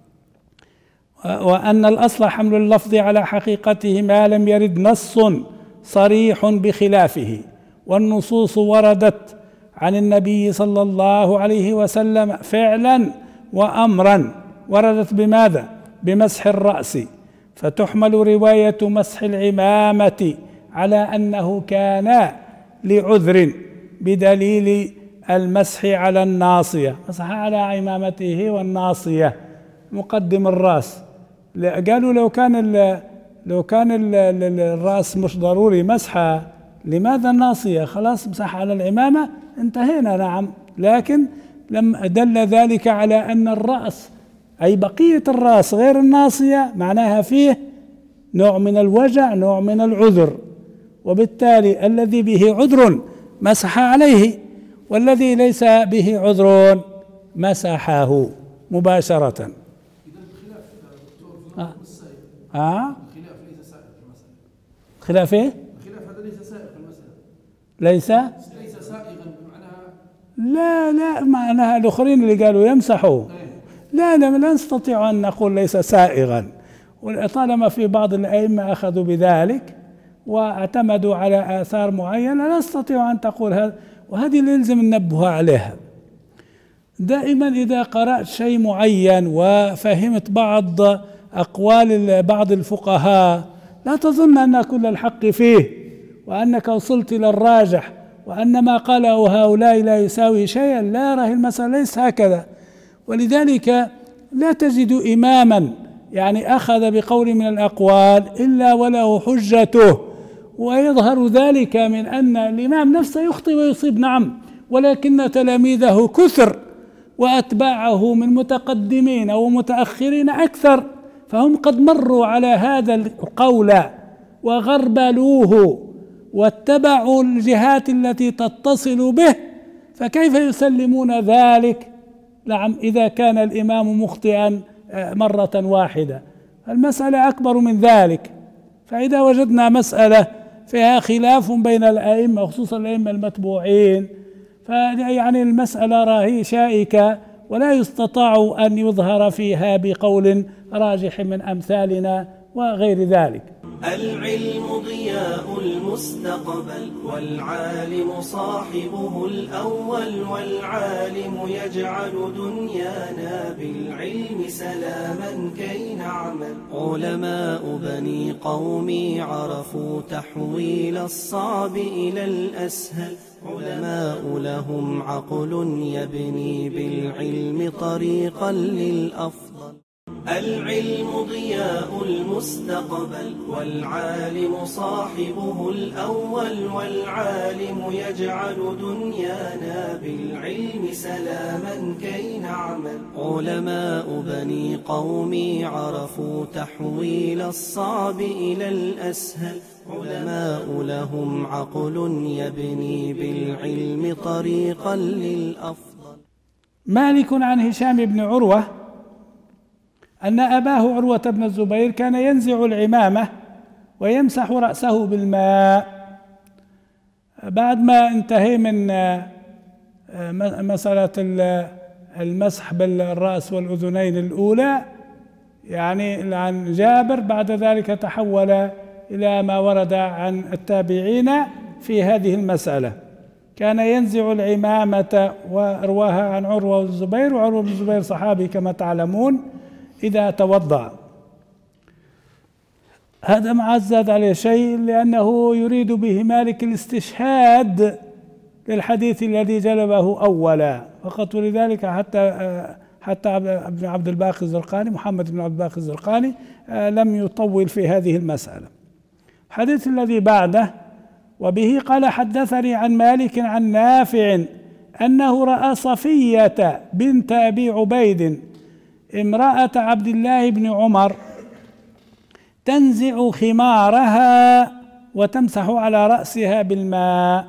وأن الأصل حمل اللفظ على حقيقته ما لم يرد نص صريح بخلافه، والنصوص وردت عن النبي صلى الله عليه وسلم فعلا وأمرا. وردت بماذا؟ بمسح الرأس، فتحمل رواية مسح العمامة على أنه كان لعذر بدليل المسح على الناصية، مسح على عمامته والناصية مقدم الرأس. قالوا لو كان الرأس مش ضروري مسحه، لماذا الناصية؟ خلاص مسح على العمامة انتهينا. نعم. لكن لم دل ذلك على أن الرأس أي بقية الرأس غير الناصية معناها فيه نوع من الوجع، نوع من العذر، وبالتالي الذي به عذر مسح عليه، والذي ليس به عذر مسحه مباشرة. إذا الخلاف دكتور الخلاف ليس سائغ في المسألة. خلاف إيه؟ الخلاف هذا ليس سائغ في المسألة. ليس سائغا بمعناها لا معناها الآخرين اللي قالوا يمسحوا. لا نستطيع أن نقول ليس سائغا، وطالما في بعض الأئمة أخذوا بذلك واعتمدوا على آثار معينة لا نستطيع أن تقول هذا. وهذه اللي يلزم ننبه عليها دائما. إذا قرأت شيء معين وفهمت بعض أقوال بعض الفقهاء لا تظن أن كل الحق فيه وأنك وصلت إلى الراجح وأن ما قاله هؤلاء لا يساوي شيئا. لا، راه المسألة ليس هكذا. ولذلك لا تجد إماما يعني أخذ بقول من الأقوال إلا وله حجته، ويظهر ذلك من أن الإمام نفسه يخطئ ويصيب، نعم، ولكن تلاميذه كثر وأتباعه من متقدمين أو متأخرين أكثر، فهم قد مروا على هذا القول وغربلوه واتبعوا الجهات التي تتصل به، فكيف يسلمون ذلك؟ نعم، إذا كان الإمام مخطئا مرة واحدة. المسألة أكبر من ذلك. فإذا وجدنا مسألة فيها خلاف بين الأئمة خصوصا الأئمة المتبوعين، فيعني المسألة راهي شائكة ولا يستطاع أن يظهر فيها بقول راجح من أمثالنا وغير ذلك. العلم ضياء المستقبل والعالم صاحبه الأول، والعالم يجعل دنيانا بالعلم سلاما كي نعمل. علماء بني قومي عرفوا تحويل الصعب إلى الأسهل، علماء لهم عقل يبني بالعلم طريقا للأفضل. العلم ضياء المستقبل والعالم صاحبه الأول، والعالم يجعل دنيانا بالعلم سلاما كي نعمل. علماء بني قومي عرفوا تحويل الصعب إلى الأسهل، علماء لهم عقل يبني بالعلم طريقا للأفضل. مالك عن هشام بن عروة أن أباه عروة بن الزبير كان ينزع العمامة ويمسح رأسه بالماء. بعد ما انتهي من مسألة المسح بالرأس والأذنين الأولى يعني عن جابر، بعد ذلك تحول إلى ما ورد عن التابعين في هذه المسألة. كان ينزع العمامة وارواها عن عروة بن الزبير، وعروة بن الزبير صحابي كما تعلمون، إذا توضأ. هذا ما زاد عليه شيء لأنه يريد به مالك الاستشهاد للحديث الذي جلبه أولا فقط، ولذلك حتى ابن عبد الباقي الزرقاني، محمد بن عبد الباقي الزرقاني لم يطول في هذه المسألة. الحديث الذي بعده: وبه قال حدثني عن مالك عن نافع أنه رأى صفية بنت أبي عبيد امرأة عبد الله بن عمر تنزع خمارها وتمسح على رأسها بالماء،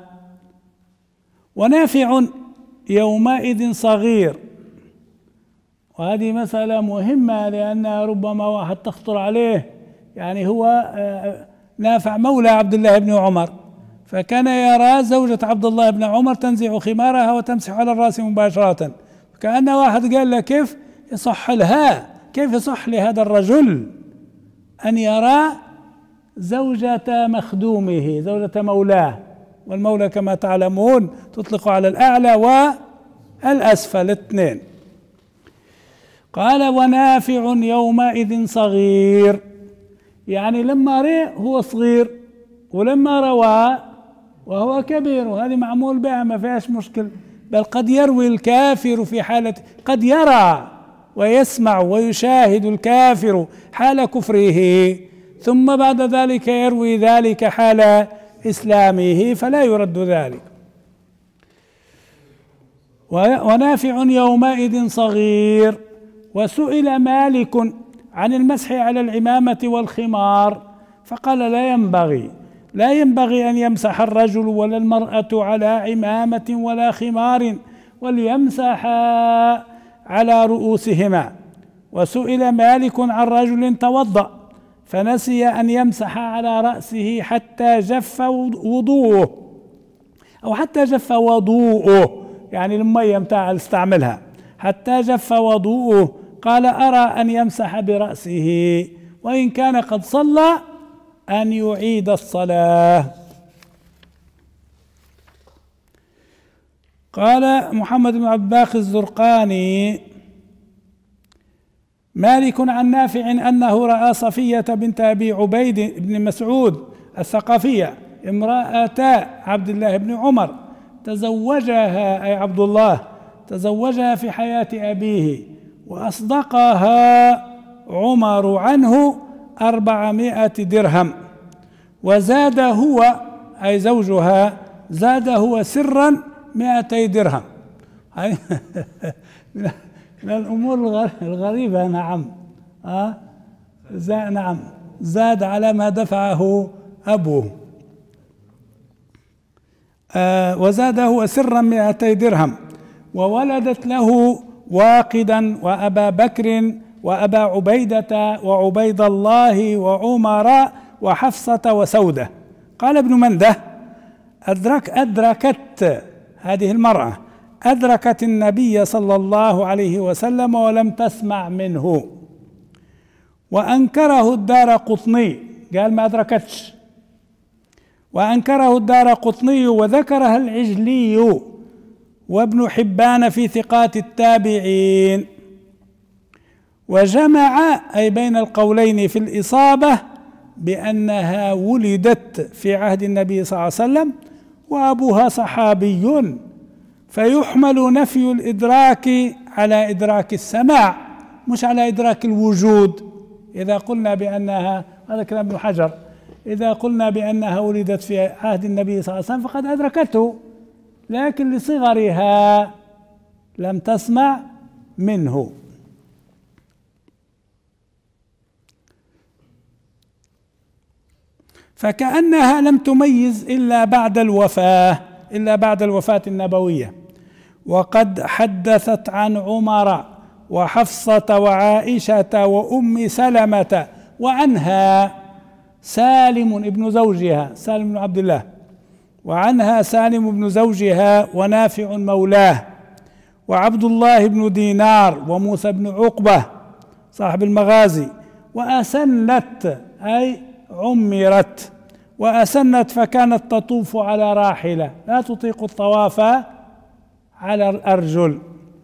ونافع يومئذ صغير. وهذه مسألة مهمة لأنها ربما واحد تخطر عليه، يعني هو نافع مولى عبد الله بن عمر، فكان يرى زوجة عبد الله بن عمر تنزع خمارها وتمسح على الرأس مباشرة، كأن واحد قال له كيف يصح لها، كيف يصح لهذا الرجل أن يرى زوجة مخدومه، زوجة مولاه، والمولى كما تعلمون تطلق على الأعلى والأسفل الاثنين. قال: ونافع يومئذ صغير، يعني لما رأى هو صغير، ولما روى وهو كبير، وهذه معمول بها ما فيهاش مشكل. بل قد يروي الكافر في حالة، قد يرى ويسمع ويشاهد الكافر حال كفره، ثم بعد ذلك يروي ذلك حال إسلامه، فلا يرد ذلك. ونافع يومئذ صغير. وسئل مالك عن المسح على العمامة والخمار فقال: لا ينبغي أن يمسح الرجل ولا المرأة على عمامة ولا خمار، وليمسح على رؤوسهما. وسئل مالك عن رجل توضأ فنسي أن يمسح على رأسه حتى جف وضوءه، أو حتى جف وضوءه، يعني المية متاع استعملها، حتى جف وضوءه، قال: أرى أن يمسح برأسه، وإن كان قد صلى أن يعيد الصلاة. قال محمد بن عبد الباقي الزرقاني: مالك عن نافع أنه رأى صفية بنت أبي عبيد بن مسعود الثقفية امرأة عبد الله بن عمر تزوجها، أي عبد الله تزوجها في حياة أبيه، وأصدقها عمر عنه 400 درهم، وزاد هو أي زوجها زاد هو سرا 200 درهم. من الأمور الغريبة. نعم نعم زاد على ما دفعه أبوه. وزاد هو سرا 200 درهم، وولدت له واقدا وأبا بكر وأبا عبيدة وعبيد الله وعمر وحفصة وسودة. قال ابن منده: أدركت هذه المرأة أدركت النبي صلى الله عليه وسلم ولم تسمع منه، وأنكره الدارقطني، قال ما أدركتش، وأنكره الدارقطني وذكرها العجلي وابن حبان في ثقات التابعين. وجمع أي بين القولين في الإصابة بأنها ولدت في عهد النبي صلى الله عليه وسلم وأبوها صحابي، فيحمل نفي الإدراك على إدراك السماع مش على إدراك الوجود. إذا قلنا بأنها، هذا كلام ابن حجر، إذا قلنا بأنها ولدت في عهد النبي صلى الله عليه وسلم فقد أدركته، لكن لصغرها لم تسمع منه. فكأنها لم تميز إلا بعد الوفاة النبوية. وقد حدثت عن عمر وحفصة وعائشة وأم سلمة وعنها سالم ابن زوجها، سالم بن عبد الله، وعنها سالم بن زوجها ونافع مولاه وعبد الله بن دينار وموسى بن عقبة صاحب المغازي. وأسنت أي عمرت، وأسنت فكانت تطوف على راحلة لا تطيق الطواف على الأرجل،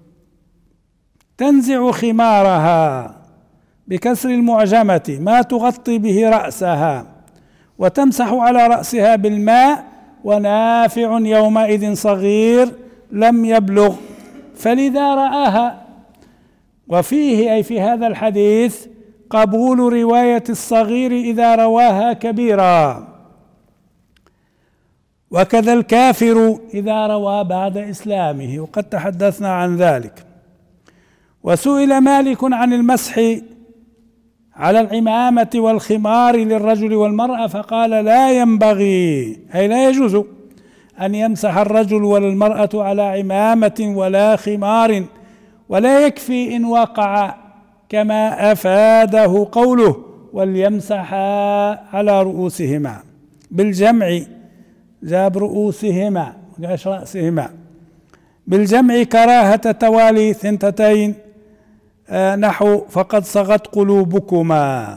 تنزع خمارها بكسر المعجمة ما تغطي به رأسها، وتمسح على رأسها بالماء، ونافع يومئذ صغير لم يبلغ فلذا رآها. وفيه أي في هذا الحديث قبول رواية الصغير إذا رواها كبيرا، وكذا الكافر إذا روى بعد إسلامه، وقد تحدثنا عن ذلك. وسئل مالك عن المسح على العمامة والخمار للرجل والمرأة فقال: لا ينبغي أي لا يجوز أن يمسح الرجل ولا المرأة على عمامة ولا خمار، ولا يكفي إن وقع، كما أفاده قوله: وليمسحا على رؤوسهما، بالجمع جاب رؤوسهما وقاش رأسهما، بالجمع كراهة توالي ثنتين نحو فقد صغت قلوبكما.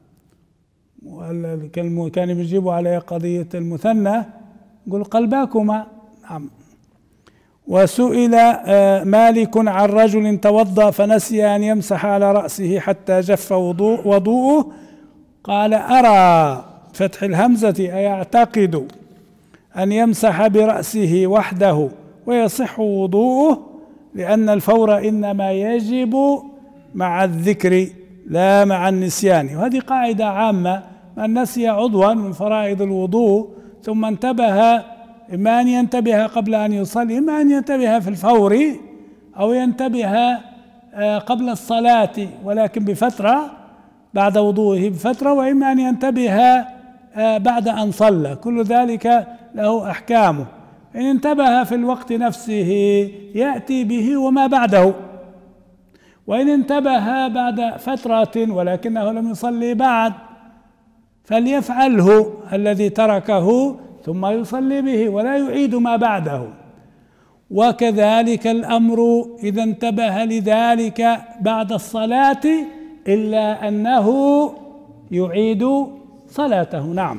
كان بيجيبوا على قضية المثنى قل قلباكما. نعم. وسئل مالك عن رجل توضأ فنسي أن يمسح على رأسه حتى جف وضوءه، قال: أرى فتح الهمزة أي أعتقد أن يمسح برأسه وحده ويصح وضوءه، لأن الفور إنما يجب مع الذكر لا مع النسيان. وهذه قاعدة عامة: من نسي عضوا من فرائض الوضوء ثم انتبه، إما أن ينتبه قبل أن يصلي، إما أن ينتبه في الفور، أو ينتبه قبل الصلاة ولكن بفترة بعد وضوءه بفترة، وإما أن ينتبه بعد أن صلى، كل ذلك له أحكامه. إن انتبه في الوقت نفسه يأتي به وما بعده، وإن انتبه بعد فترة ولكنه لم يصلي بعد فليفعله الذي تركه ثم يصلي به ولا يعيد ما بعده. وكذلك الأمر إذا انتبه لذلك بعد الصلاة إلا أنه يعيد صلاته. نعم.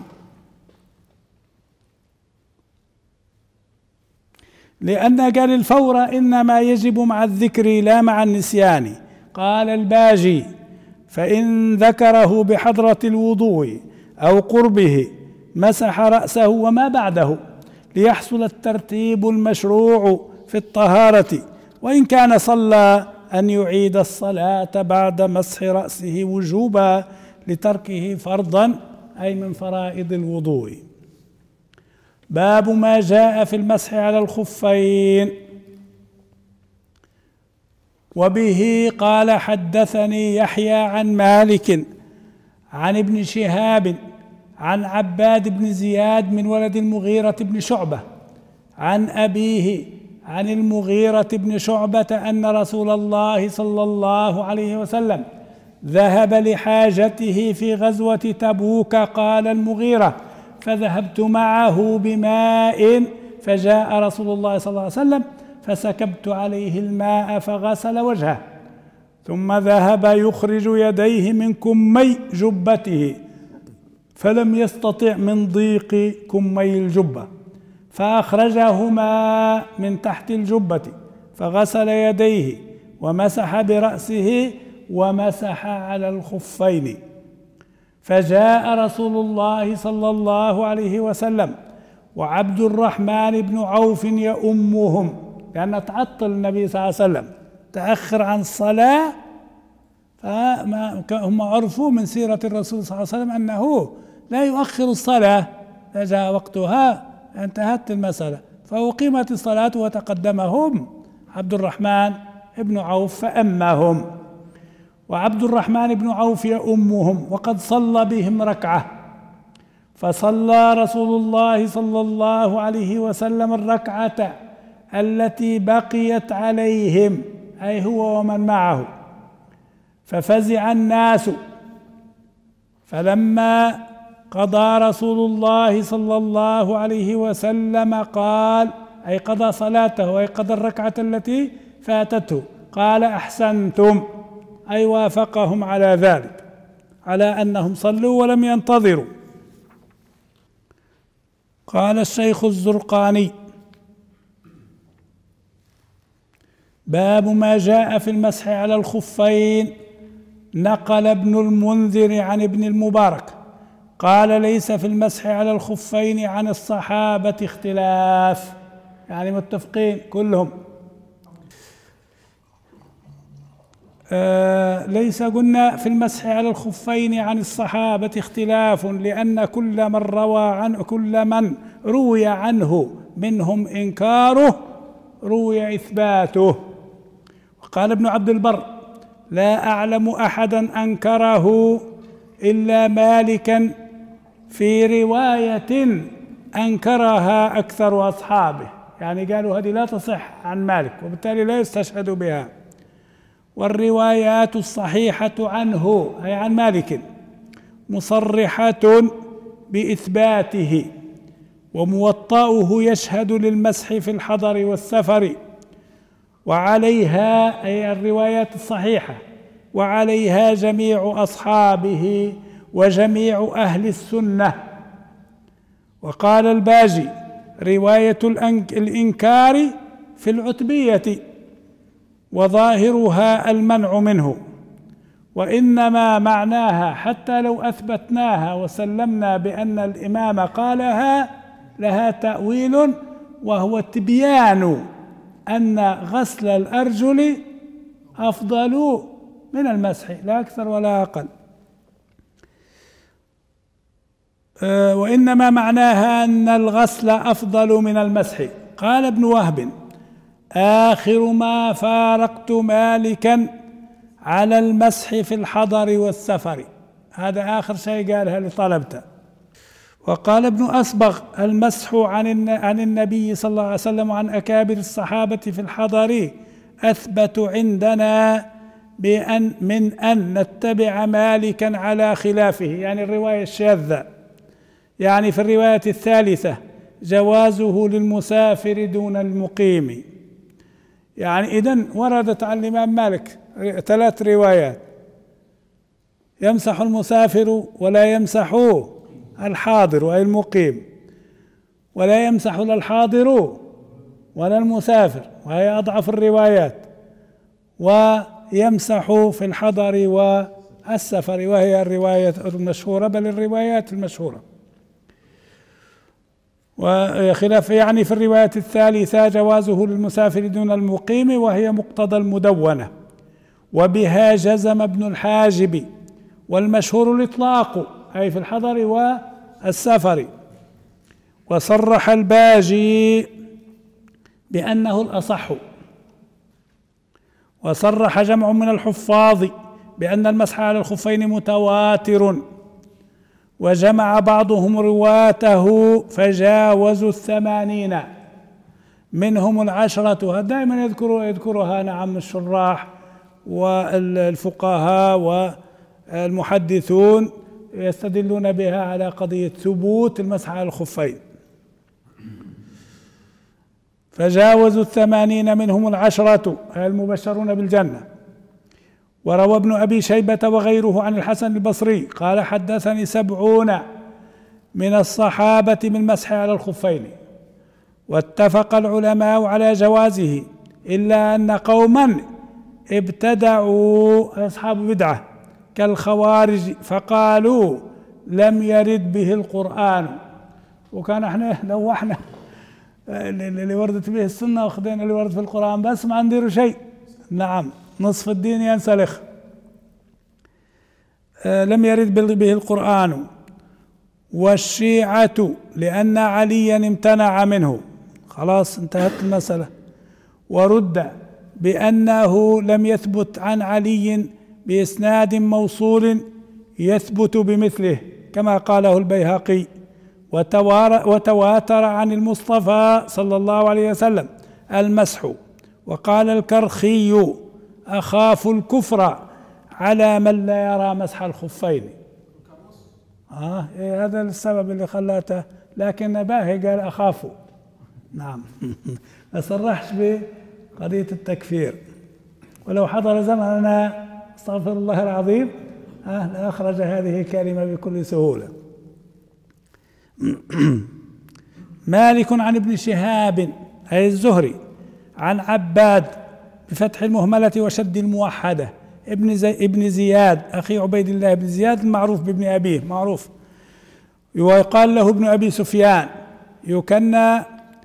لأن قال الفور إنما يجب مع الذكر لا مع النسيان. قال الباجي: فإن ذكره بحضرة الوضوء أو قربه مسح رأسه وما بعده ليحصل الترتيب المشروع في الطهارة، وإن كان صلى أن يعيد الصلاة بعد مسح رأسه وجوبا لتركه فرضا أي من فرائض الوضوء. باب ما جاء في المسح على الخفين. وبه قال حدثني يحيى عن مالك عن ابن شهاب عن عباد بن زياد من ولد المغيرة بن شعبة عن أبيه عن المغيرة بن شعبة أن رسول الله صلى الله عليه وسلم ذهب لحاجته في غزوة تبوك. قال المغيرة: فذهبت معه بماء فجاء رسول الله صلى الله عليه وسلم فسكبت عليه الماء فغسل وجهه، ثم ذهب يخرج يديه من كمي جبته فلم يستطع من ضيق كمي الجبة فأخرجهما من تحت الجبة فغسل يديه ومسح برأسه ومسح على الخفين. فجاء رسول الله صلى الله عليه وسلم وعبد الرحمن بن عوف يؤمهم، لأن تعطل النبي صلى الله عليه وسلم تأخر عن الصلاة، فهم عرفوا من سيرة الرسول صلى الله عليه وسلم أنه لا يؤخر الصلاة، إذا جاء وقتها انتهت المسألة، فأقيمت الصلاة وتقدمهم عبد الرحمن بن عوف فأمهم، وعبد الرحمن بن عوف يؤمهم وقد صلى بهم ركعة. فصلى رسول الله صلى الله عليه وسلم الركعة التي بقيت عليهم، أي هو ومن معه، ففزع الناس. فلما قضى رسول الله صلى الله عليه وسلم قال، أي قضى صلاته، أي قضى الركعة التي فاتته، قال: أحسنتم، أي وافقهم على ذلك، على أنهم صلوا ولم ينتظروا. قال الشيخ الزرقاني: باب ما جاء في المسح على الخفين. نقل ابن المنذر عن ابن المبارك قال: ليس في المسح على الخفين عن الصحابة اختلاف، يعني متفقين كلهم. ليس قلنا في المسح على الخفين عن الصحابة اختلاف، لأن كل من روي عنه منهم إنكاره روي إثباته. وقال ابن عبد البر: لا أعلم أحدا أنكره إلا مالكا في رواية أنكرها أكثر أصحابه، يعني قالوا هذه لا تصح عن مالك وبالتالي لا يستشهد بها. والروايات الصحيحة عنه، أي عن مالك، مصرحة بإثباته، وموطأه يشهد للمسح في الحضر والسفر، وعليها، أي الروايات الصحيحة، وعليها جميع أصحابه وجميع أهل السنة. وقال الباجي: رواية الإنكار في العتبية وظاهرها المنع منه، وإنما معناها حتى لو أثبتناها وسلمنا بأن الإمام قالها لها تأويل، وهو تبيان أن غسل الأرجل أفضل من المسح، لا أكثر ولا أقل. وإنما معناها أن الغسل أفضل من المسح. قال ابن وهب: آخر ما فارقت مالكا على المسح في الحضر والسفر، هذا آخر شيء قالها لطلبته. وقال ابن أصبغ: المسح عن النبي صلى الله عليه وسلم وعن أكابر الصحابة في الحضر أثبت عندنا من أن نتبع مالكا على خلافه، يعني الرواية الشاذة. يعني في الرواية الثالثة جوازه للمسافر دون المقيم. يعني إذن وردت عن الإمام مالك 3 روايات: يمسح المسافر ولا يمسح الحاضر أي المقيم، ولا يمسح لا الحاضر ولا المسافر، وهي أضعف الروايات، ويمسح في الحضر السفر، وهي الرواية المشهورة بل الروايات المشهورة. وخلاف يعني في الرواية الثالثة جوازه للمسافر دون المقيم، وهي مقتضى المدونة، وبها جزم ابن الحاجب، والمشهور الإطلاق أي في الحضر والسفر. وصرح الباجي بأنه الأصح، وصرح جمع من الحفاظ بأن المسح على الخفين متواتر، وجمع بعضهم رواته فجاوزوا 80 منهم 10. دائما يذكرها نعم الشراح والفقهاء والمحدثون يستدلون بها على قضية ثبوت المسح على الخفين. فجاوزوا 80 منهم 10 المبشرون بالجنة. وروى ابن أبي شيبة وغيره عن الحسن البصري قال حدثني 70 من الصحابة بالمسح على الخفين، واتفق العلماء على جوازه، إلا أن قوما ابتدعوا أصحاب بدعة كالخوارج فقالوا لم يرد به القرآن. وكان احنا لو احنا اللي وردت به السنة واخذين اللي ورد في القرآن بس ما نديروا شيء. نعم نصف الدين ينسلخ. لم يرد به القرآن. والشيعة لأن عليا امتنع منه، خلاص انتهت المسألة. ورد بأنه لم يثبت عن علي بإسناد موصول يثبت بمثله كما قاله البيهقي. وتواتر عن المصطفى صلى الله عليه وسلم المسح. وقال الكرخي أخاف الكفر على من لا يرى مسح الخفين. هذا السبب اللي خلاته، لكن باهي قال أخافه. نعم ما صرحش بقضية التكفير. ولو حضر زمننا استغفر الله العظيم لأخرج هذه الكلمة بكل سهولة. مالك عن ابن شهاب أي الزهري عن عباد بفتح المهملة وشد الموحدة ابن زياد أخي عبيد الله بن زياد المعروف بابن أبيه معروف، ويقال له ابن أبي سفيان، يكنى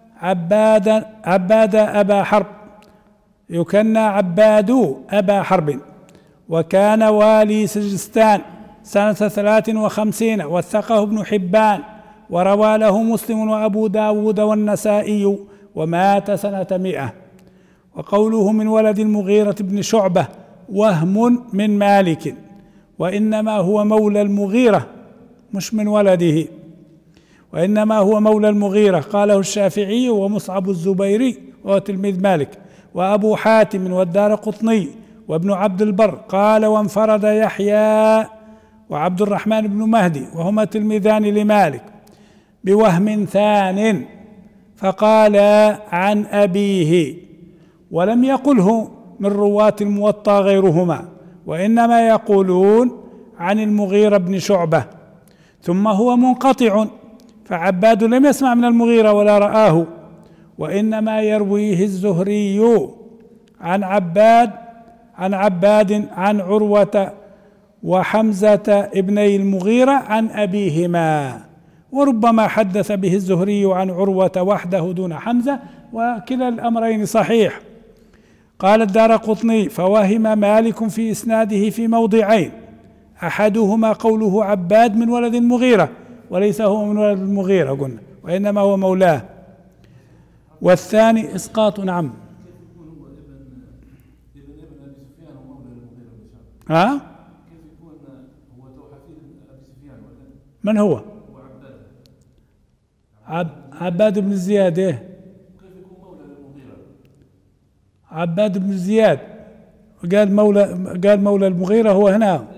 عباد أبا حرب، يكنى عباد أبا حرب. وكان والي سجستان سنة 53 وثقه ابن حبان، وروى له مسلم وأبو داود والنسائي، ومات سنة 100. وقوله من ولد المغيرة بن شعبة وهم من مالك، وإنما هو مولى المغيرة مش من ولده، وإنما هو مولى المغيرة قاله الشافعي ومصعب الزبيري وهو تلميذ مالك، وأبو حاتم والدارقطني وابن عبد البر قال. وانفرد يحيى وعبد الرحمن بن مهدي وهما تلميذان لمالك بوهم ثان، فقال عن أبيه، ولم يقله من رواة الموطأ غيرهما، وإنما يقولون عن المغيرة بن شعبة. ثم هو منقطع، فعباد لم يسمع من المغيرة ولا رآه، وإنما يرويه الزهري عن عباد عن عروة وحمزة ابني المغيرة عن أبيهما. وربما حدث به الزهري عن عروة وحده دون حمزة، وكلا الأمرين صحيح. قال الدارقطني فوهم مالك في إسناده في موضعين، أحدهما قوله عباد من ولد المغيرة، وليس هو من ولد المغيرة قلنا، وإنما هو مولاه. والثاني إسقاط. نعم ها؟ كيف يكون هو تو حفيد ابي سفيان من هو؟ عباد بن زياد. ايه كيف يكون مولى للمغيرة؟ عباد بن زياد قال مولى المغيرة هو هنا. قال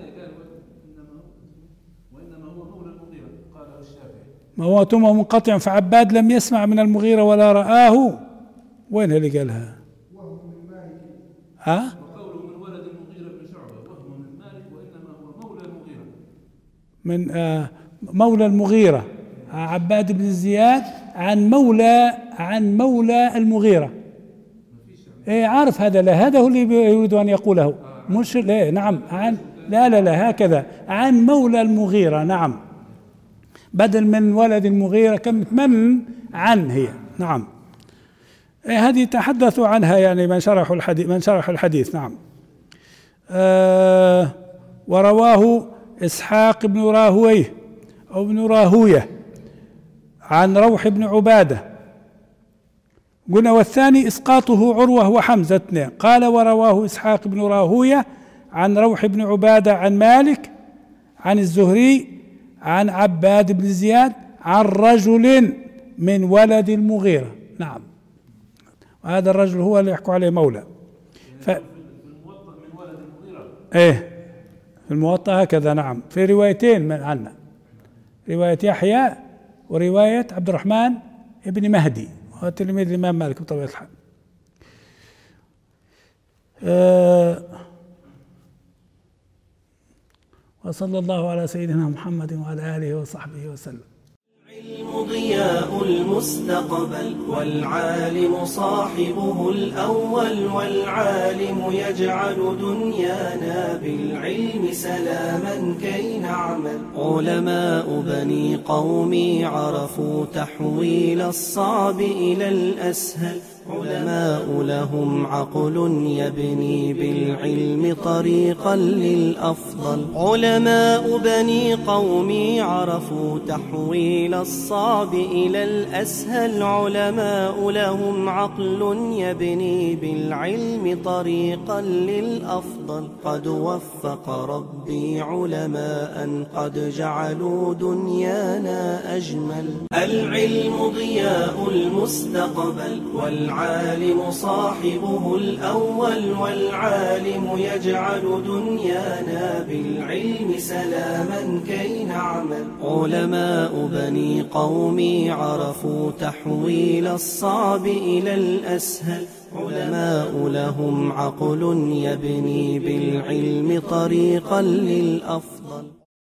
وإنما هو مولى المغيرة قاله الشافعي. ما هو ثم منقطع، فعباد لم يسمع من المغيرة ولا رآه. وين اللي قالها؟ وهو من مالك. ها؟ وقوله من ولد المغيرة بن شعبة وهو من مالك، وإنما هو مولى المغيرة. من مولى المغيرة عباد بن زياد عن مولى المغيرة. ايه عارف هذا، لا هذا هو اللي يريد ان يقوله، مش لا. نعم عن لا هكذا عن مولى المغيرة. نعم، بدل من ولد المغيرة كلمة من عن هي. نعم، هذه تحدثوا عنها يعني من شرح الحديث. نعم. ورواه إسحاق بن راهويه أو بن راهويه عن روح بن عبادة. قلنا والثاني إسقاطه عروة وحمزة اثنين. قال ورواه إسحاق بن راهويه عن روح بن عبادة عن مالك عن الزهري عن عباد بن زياد عن رجل من ولد المغيرة. نعم، وهذا الرجل هو اللي يحكوا عليه مولى. في الموطأ من ولد المغيرة. ايه، في الموطأ هكذا. نعم، في روايتين من عنا، رواية يحيى ورواية عبد الرحمن ابن مهدي، وهو تلميذ الإمام مالك بطبيعة الحال. وصلى الله على سيدنا محمد وعلى آله وصحبه وسلم. العلم ضياء المستقبل والعالم صاحبه الأول، والعالم يجعل دنيانا بالعلم سلاما كي نعمل. علماء بني قومي عرفوا تحويل الصعب إلى الأسهل، علماء لهم عقل يبني بالعلم طريقا للأفضل. علماء بني قومي عرفوا تحويل الصعب إلى الأسهل، علماء لهم عقل يبني بالعلم طريقا للأفضل. قد وفق ربي علماء قد جعلوا دنيانا أجمل. العلم ضياء المستقبل والعالم صاحبه الأول، والعالم يجعل دنيانا بالعلم سلاما كي نعمل. علماء بني قومي عرفوا تحويل الصعب إلى الأسهل، علماء لهم عقل يبني بالعلم طريقا للأفضل.